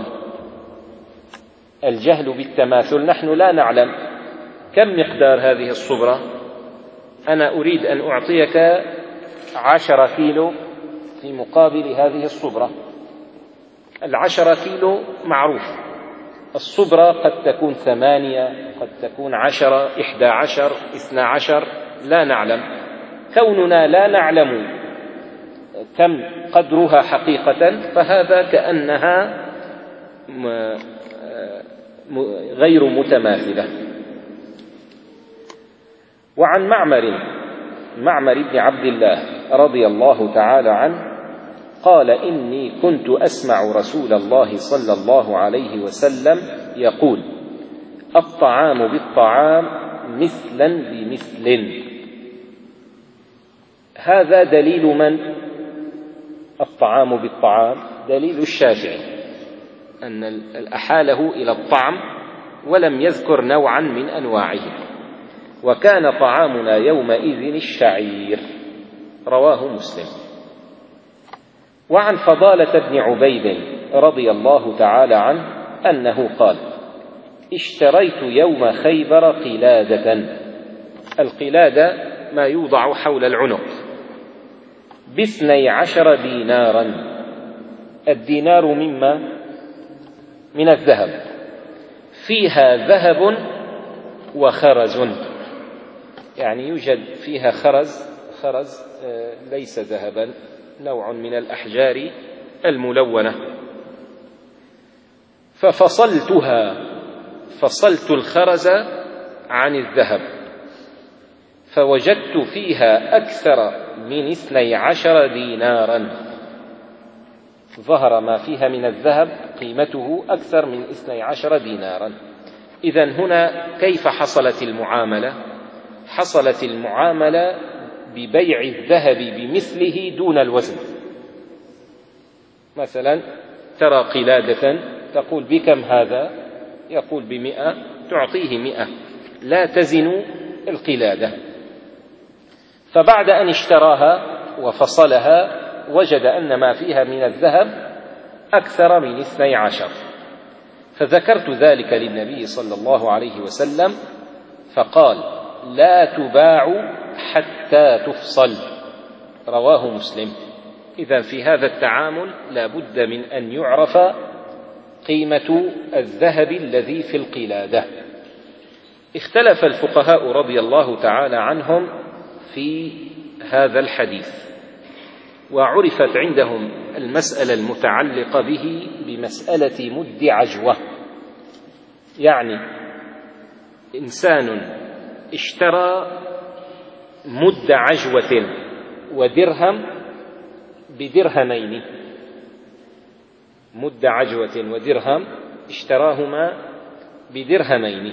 الجهل بالتماثل، نحن لا نعلم كم مقدار هذه الصبرة، أنا أريد أن أعطيك عشرة كيلو في مقابل هذه الصبرة. العشرة كيلو معروف، الصبرة قد تكون ثمانية، قد تكون عشرة، إحدى عشر، اثنى عشر، لا نعلم. كوننا لا نعلم كم قدرها حقيقة فهذا كأنها غير متماثلة. وعن معمر معمر بن عبد الله رضي الله تعالى عنه قال إني كنت أسمع رسول الله صلى الله عليه وسلم يقول الطعام بالطعام مثلا بمثل. هذا دليل من؟ الطعام بالطعام دليل الشافعي، أن الأحاله إلى الطعم ولم يذكر نوعا من أنواعه. وكان طعامنا يومئذ الشعير، رواه مسلم. وعن فضالة بن عبيد رضي الله تعالى عنه أنه قال اشتريت يوم خيبر قلادة. القلادة ما يوضع حول العنق باثني عشر دينارا. الدينار مما؟ من الذهب، فيها ذهب وخرز، يعني يوجد فيها خرز، خرز ليس ذهبا، نوع من الأحجار الملونة. ففصلتها، فصلت الخرز عن الذهب، فوجدت فيها أكثر من اثني عشر دينارا. ظهر ما فيها من الذهب قيمته أكثر من اثني عشر دينارا. إذن هنا كيف حصلت المعاملة؟ حصلت المعاملة ببيع الذهب بمثله دون الوزن. مثلا ترى قلادة تقول بكم هذا؟ يقول بمئة، تعطيه مئة، لا تزن القلادة. فبعد أن اشتراها وفصلها وجد أن ما فيها من الذهب أكثر من اثني عشر. فذكرت ذلك للنبي صلى الله عليه وسلم فقال لا تباع حتى تفصل، رواه مسلم. إذن في هذا التعامل لا بد من أن يعرف قيمة الذهب الذي في القلادة. اختلف الفقهاء رضي الله تعالى عنهم في هذا الحديث، وعرفت عندهم المسألة المتعلقة به بمسألة مد عجوة. يعني إنسان اشترى مد عجوة ودرهم بدرهمين، مد عجوة ودرهم اشتراهما بدرهمين.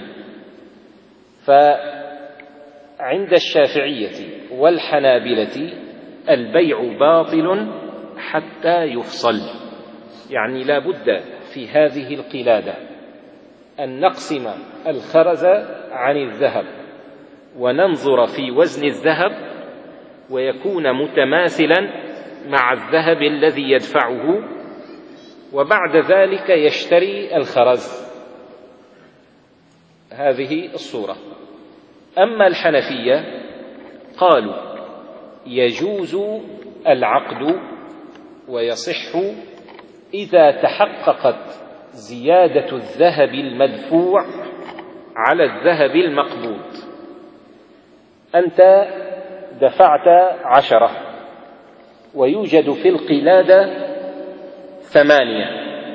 فعند الشافعية والحنابلة البيع باطل حتى يفصل. يعني لا بد في هذه القلادة أن نقسم الخرز عن الذهب وننظر في وزن الذهب ويكون متماثلا مع الذهب الذي يدفعه، وبعد ذلك يشتري الخرز. هذه الصورة. أما الحنفية قالوا يجوز العقد ويصح إذا تحققت زيادة الذهب المدفوع على الذهب المقبوض. أنت دفعت عشرة ويوجد في القلادة ثمانية،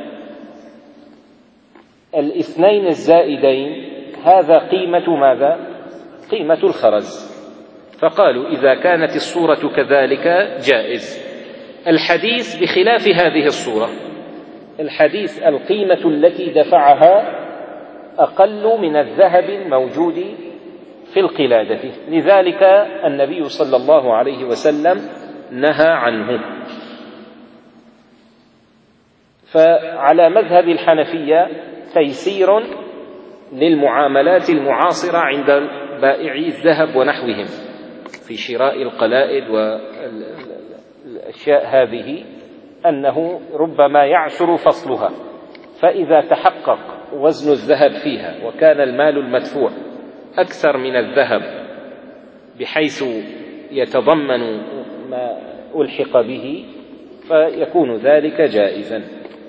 الاثنين الزائدين هذا قيمة ماذا؟ قيمة الخرز. فقالوا إذا كانت الصورة كذلك جائز. الحديث بخلاف هذه الصورة، الحديث القيمة التي دفعها أقل من الذهب الموجود في القلادة، لذلك النبي صلى الله عليه وسلم نهى عنه. فعلى مذهب الحنفية تيسير للمعاملات المعاصرة عند بائعي الذهب ونحوهم في شراء القلائد والأشياء هذه، أنه ربما يعسر فصلها، فإذا تحقق وزن الذهب فيها وكان المال المدفوع أكثر من الذهب بحيث يتضمن ما ألحق به فيكون ذلك جائزا.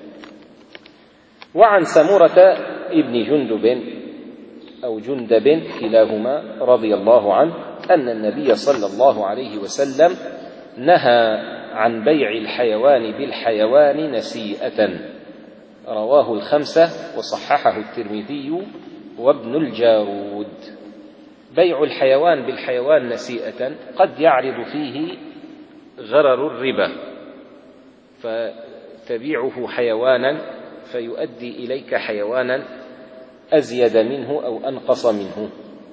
وعن سمرة ابن جندب أو جندب كلاهما رضي الله عنه أن النبي صلى الله عليه وسلم نهى عن بيع الحيوان بالحيوان نسيئة، رواه الخمسة وصححه الترمذي وابن الجارود. بيع الحيوان بالحيوان نسيئة قد يعرض فيه غرر الربا، فتبيعه حيوانا فيؤدي إليك حيوانا أزيد منه أو أنقص منه.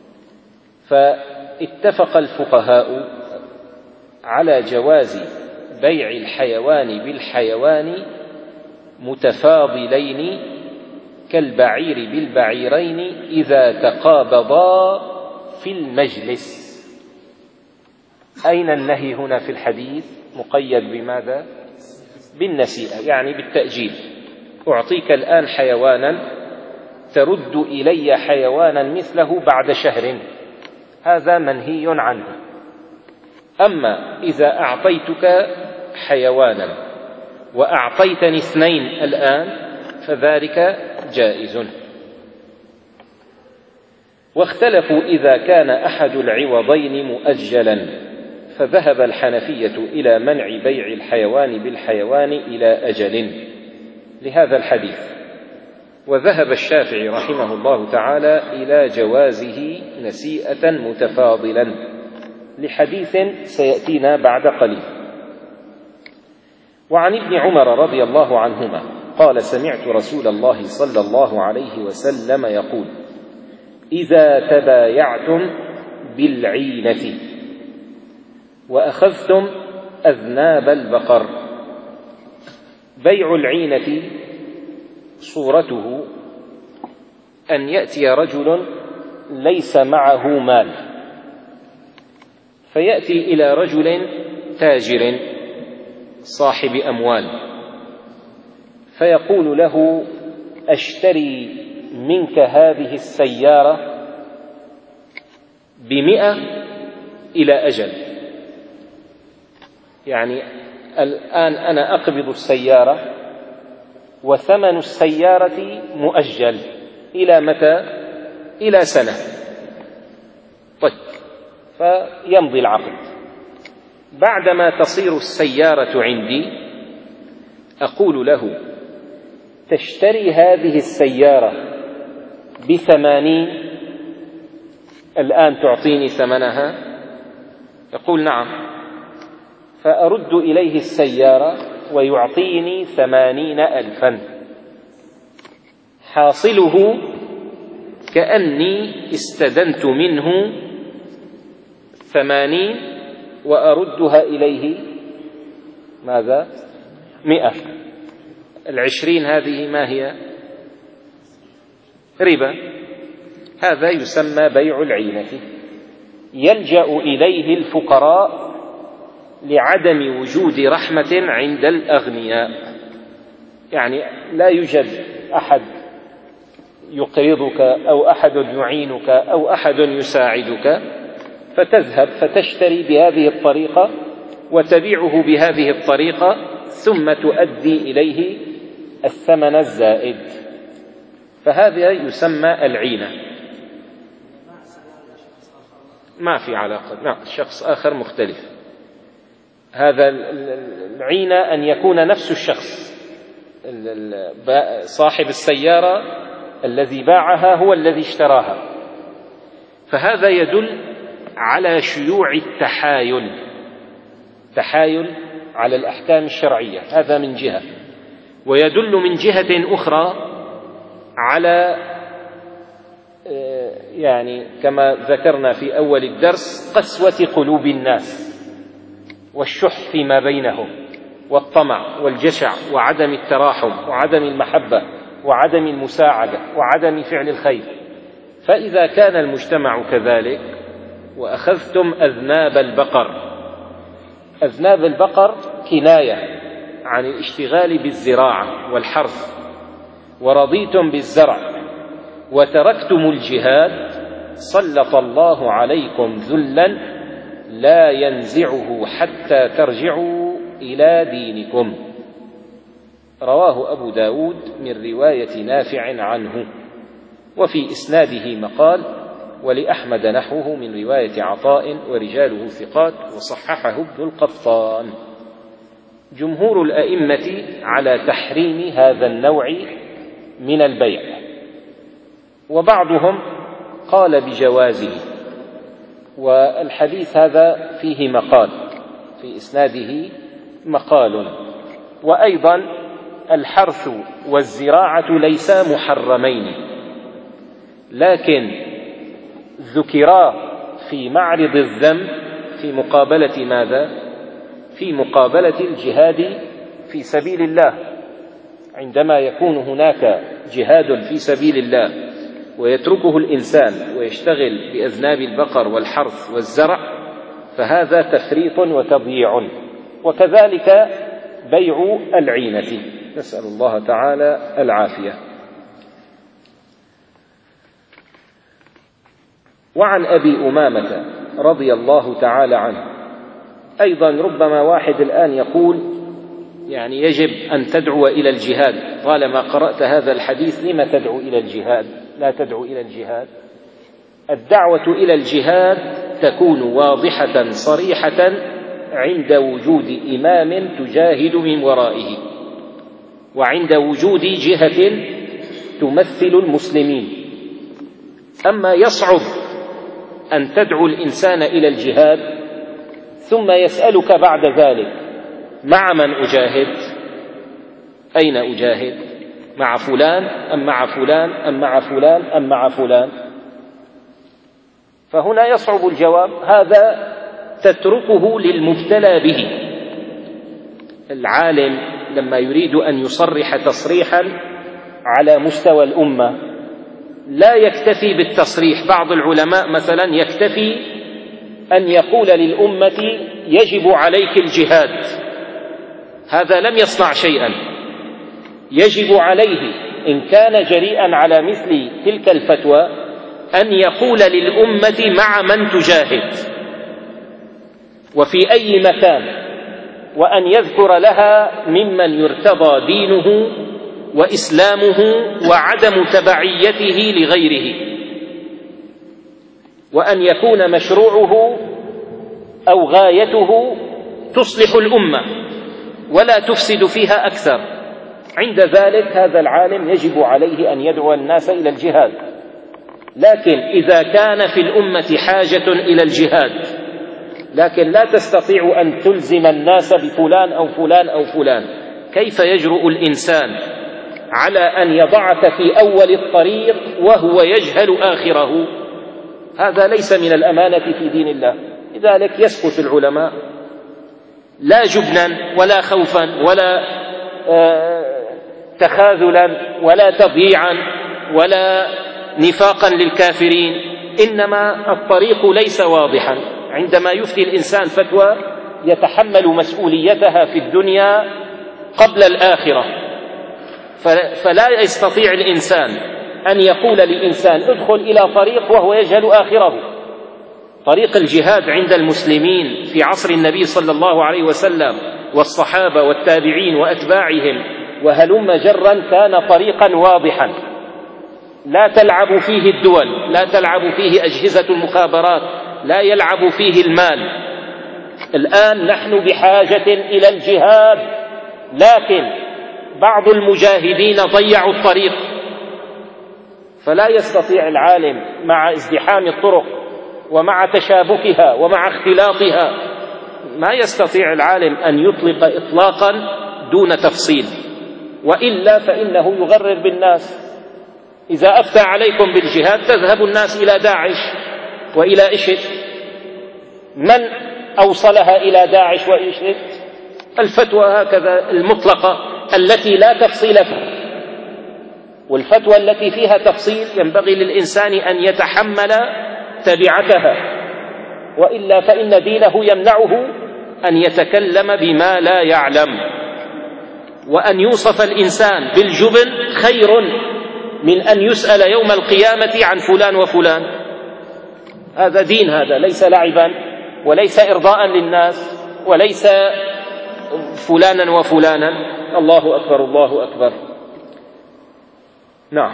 فاتفق الفقهاء على جواز بيع الحيوان بالحيوان متفاضلين كالبعير بالبعيرين إذا تقابضا في المجلس. أين النهي هنا في الحديث؟ مقيد بماذا؟ بالنسيئة، يعني بالتأجيل. أعطيك الآن حيوانا ترد إلي حيوانا مثله بعد شهر، هذا منهي عنه. أما إذا أعطيتك حيوانا وأعطيتني اثنين الآن فذلك جائز. واختلفوا إذا كان أحد العوضين مؤجلا، فذهب الحنفية إلى منع بيع الحيوان بالحيوان إلى أجل لهذا الحديث، وذهب الشافعي رحمه الله تعالى إلى جوازه نسيئة متفاضلا لحديث سيأتينا بعد قليل. وعن ابن عمر رضي الله عنهما قال سمعت رسول الله صلى الله عليه وسلم يقول إذا تبايعتم بالعينة وأخذتم أذناب البقر. بيع العينة صورته أن يأتي رجل ليس معه مال فيأتي إلى رجل تاجر صاحب أموال فيقول له أشتري منك هذه السيارة بمئة إلى أجل، يعني الآن أنا أقبض السيارة وثمن السيارة مؤجل إلى متى؟ إلى سنة. طيب، فيمضي العقد. بعدما تصير السيارة عندي أقول له تشتري هذه السيارة بثمانين، الآن تعطيني ثمنها؟ يقول نعم، فأرد إليه السيارة ويعطيني ثمانين ألفا. حاصله كأني استدنت منه ثمانين وأردها إليه ماذا؟ مئة. العشرين هذه ما هي؟ ربا. هذا يسمى بيع العينة، يلجأ إليه الفقراء لعدم وجود رحمة عند الأغنياء. يعني لا يوجد أحد يقرضك أو أحد يعينك أو أحد يساعدك، فتذهب فتشتري بهذه الطريقة وتبيعه بهذه الطريقة، ثم تؤدي إليه الثمن الزائد، فهذا يسمى العينة. ما في علاقة، نعم، شخص آخر مختلف. هذا العينة أن يكون نفس الشخص صاحب السيارة الذي باعها هو الذي اشتراها، فهذا يدل على شيوع التحايل، تحايل على الأحكام الشرعية، هذا من جهة. ويدل من جهة أخرى على يعني كما ذكرنا في أول الدرس قسوة قلوب الناس والشح فيما بينهم والطمع والجشع وعدم التراحم وعدم المحبة وعدم المساعدة وعدم فعل الخير. فإذا كان المجتمع كذلك وأخذتم أذناب البقر، أذناب البقر كناية عن الاشتغال بالزراعة والحرث، ورضيتم بالزرع وتركتم الجهاد، سلط الله عليكم ذلا لا ينزعه حتى ترجعوا إلى دينكم. رواه أبو داود من رواية نافع عنه، وفي إسناده مقال، ولأحمد نحوه من رواية عطاء ورجاله ثقات، وصححه ابن القطان. جمهور الأئمة على تحريم هذا النوع من البيع، وبعضهم قال بجوازه، والحديث هذا فيه مقال، في إسناده مقال. وأيضا الحرث والزراعة ليسا محرمين، لكن ذكرا في معرض الذم في مقابلة ماذا؟ في مقابلة الجهاد في سبيل الله. عندما يكون هناك جهاد في سبيل الله ويتركه الإنسان ويشتغل بأذناب البقر والحرث والزرع، فهذا تفريط وتضييع. وكذلك بيع العينة، نسأل الله تعالى العافية. وعن أبي أمامة رضي الله تعالى عنه أيضا، ربما واحد الآن يقول يعني يجب أن تدعو إلى الجهاد، طالما قرأت هذا الحديث لما تدعو إلى الجهاد؟ لا تدعو إلى الجهاد. الدعوة إلى الجهاد تكون واضحة صريحة عند وجود إمام تجاهد من ورائه، وعند وجود جهة تمثل المسلمين. أما يصعب أن تدعو الإنسان إلى الجهاد ثم يسألك بعد ذلك مع من أجاهد؟ أين أجاهد؟ مع فلان أم مع فلان أم مع فلان أم مع فلان؟ فهنا يصعب الجواب. هذا تتركه للمبتلى به. العالم لما يريد أن يصرح تصريحا على مستوى الأمة لا يكتفي بالتصريح. بعض العلماء مثلا يكتفي أن يقول للأمة يجب عليك الجهاد، هذا لم يصنع شيئا. يجب عليه إن كان جريئا على مثل تلك الفتوى أن يقول للأمة مع من تجاهد وفي أي مكان، وأن يذكر لها ممن يرتضى دينه وإسلامه وعدم تبعيته لغيره، وأن يكون مشروعه أو غايته تصلح الأمة ولا تفسد فيها أكثر. عند ذلك هذا العالم يجب عليه أن يدعو الناس إلى الجهاد. لكن إذا كان في الأمة حاجة إلى الجهاد لكن لا تستطيع أن تلزم الناس بفلان أو فلان أو فلان، كيف يجرؤ الإنسان على أن يضعك في أول الطريق وهو يجهل آخره؟ هذا ليس من الأمانة في دين الله. لذلك يسكت العلماء لا جبنا ولا خوفا ولا تخاذلا ولا تضييعا ولا نفاقا للكافرين، إنما الطريق ليس واضحا. عندما يفتي الإنسان فتوى يتحمل مسؤوليتها في الدنيا قبل الآخرة، فلا يستطيع الإنسان أن يقول لإنسان ادخل إلى طريق وهو يجهل آخره. طريق الجهاد عند المسلمين في عصر النبي صلى الله عليه وسلم والصحابة والتابعين وأتباعهم وهلم جرا كان طريقا واضحا لا تلعب فيه الدول، لا تلعب فيه أجهزة المخابرات، لا يلعب فيه المال. الآن نحن بحاجة إلى الجهاد، لكن بعض المجاهدين ضيعوا الطريق، فلا يستطيع العالم مع ازدحام الطرق ومع تشابكها ومع اختلاطها، ما يستطيع العالم أن يطلق إطلاقا دون تفصيل، وإلا فإنه يغرر بالناس. إذا أفتى عليكم بالجهاد تذهب الناس إلى داعش وإلى إشد. من أوصلها إلى داعش وإشد؟ الفتوى هكذا المطلقة التي لا تفصيل فيها، والفتوى التي فيها تفصيل ينبغي للإنسان أن يتحمل تبعتها، وإلا فإن دينه يمنعه أن يتكلم بما لا يعلم. وأن يوصف الإنسان بالجبن خير من أن يسأل يوم القيامة عن فلان وفلان. هذا دين، هذا ليس لعبا وليس إرضاء للناس وليس فلانا وفلانا. الله أكبر الله أكبر. نعم،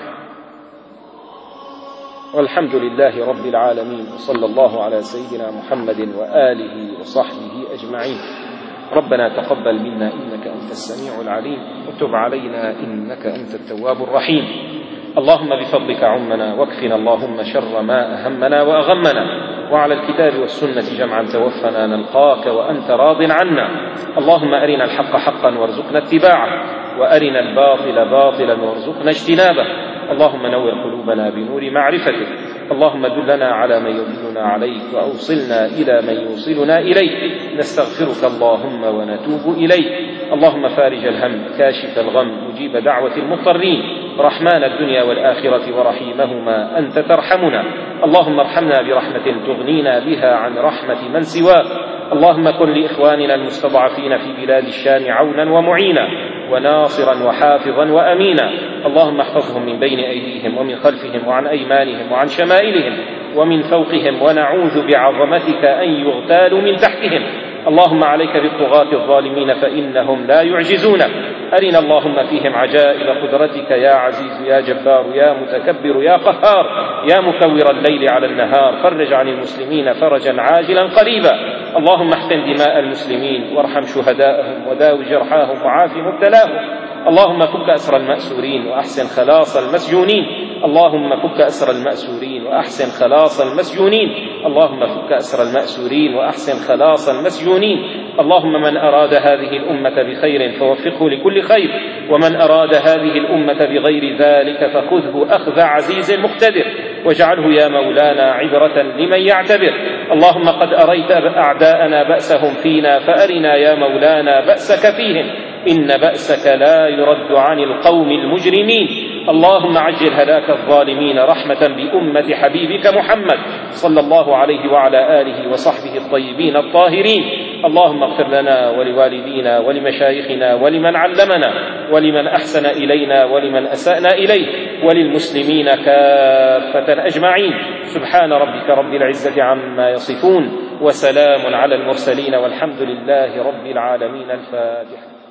والحمد لله رب العالمين، وصلى الله على سيدنا محمد وآله وصحبه أجمعين. ربنا تقبل منا إنك أنت السميع العليم، وتب علينا إنك أنت التواب الرحيم. اللهم بفضلك عمنا، واكفنا اللهم شر ما أهمنا وأغمنا، وعلى الكتاب والسنة جمعا توفنا نلقاك وأنت راض عنا. اللهم أرنا الحق حقا وارزقنا اتباعه، وأرنا الباطل باطلا وارزقنا اجتنابه. اللهم نور قلوبنا بنور معرفتك، اللهم دلنا على من يدلنا عليك، وأوصلنا إلى من يوصلنا إليك. نستغفرك اللهم ونتوب إليك. اللهم فارج الهم، كاشف الغم، مجيب دعوة المضطرين، رحمن الدنيا والآخرة ورحيمهما، أنت ترحمنا. اللهم ارحمنا برحمة تغنينا بها عن رحمة من سواك. اللهم كن لإخواننا المستضعفين في بلاد الشام عونا ومعينا، وناصرا وحافظا وأمينا. اللهم احفظهم من بين أيديهم ومن خلفهم وعن أيمانهم وعن شمائلهم ومن فوقهم، ونعوذ بعظمتك أن يغتالوا من تحتهم. اللهم عليك بالطغاة الظالمين فإنهم لا يعجزونك. أرنا اللهم فيهم عجائب قدرتك يا عزيز يا جبار يا متكبر يا قهار، يا مكور الليل على النهار. فرج عن المسلمين فرجا عاجلا قريبا. اللهم احقن دماء المسلمين، وارحم شهداءهم، وداو جرحاهم، وعاف مبتلاهم. اللهم فك أسر المأسورين وأحسن خلاص المسجونين. اللهم فك أسر المأسورين وأحسن خلاص المسجونين. اللهم فك أسر المأسورين وأحسن خلاص المسجونين. اللهم من أراد هذه الأمة بخير فوفقه لكل خير، ومن أراد هذه الأمة بغير ذلك فخذه أخذ عزيز مقتدر، واجعله يا مولانا عبرة لمن يعتبر. اللهم قد أريت أعداءنا بأسهم فينا، فأرنا يا مولانا بأسك فيهم، إن بأسك لا يرد عن القوم المجرمين. اللهم عجل هلاك الظالمين رحمة بأمة حبيبك محمد صلى الله عليه وعلى آله وصحبه الطيبين الطاهرين. اللهم اغفر لنا ولوالدينا ولمشايخنا ولمن علمنا ولمن أحسن إلينا ولمن أسأنا إليه، وللمسلمين كافة أجمعين. سبحان ربك رب العزة عما يصفون، وسلام على المرسلين، والحمد لله رب العالمين. الفاتحة.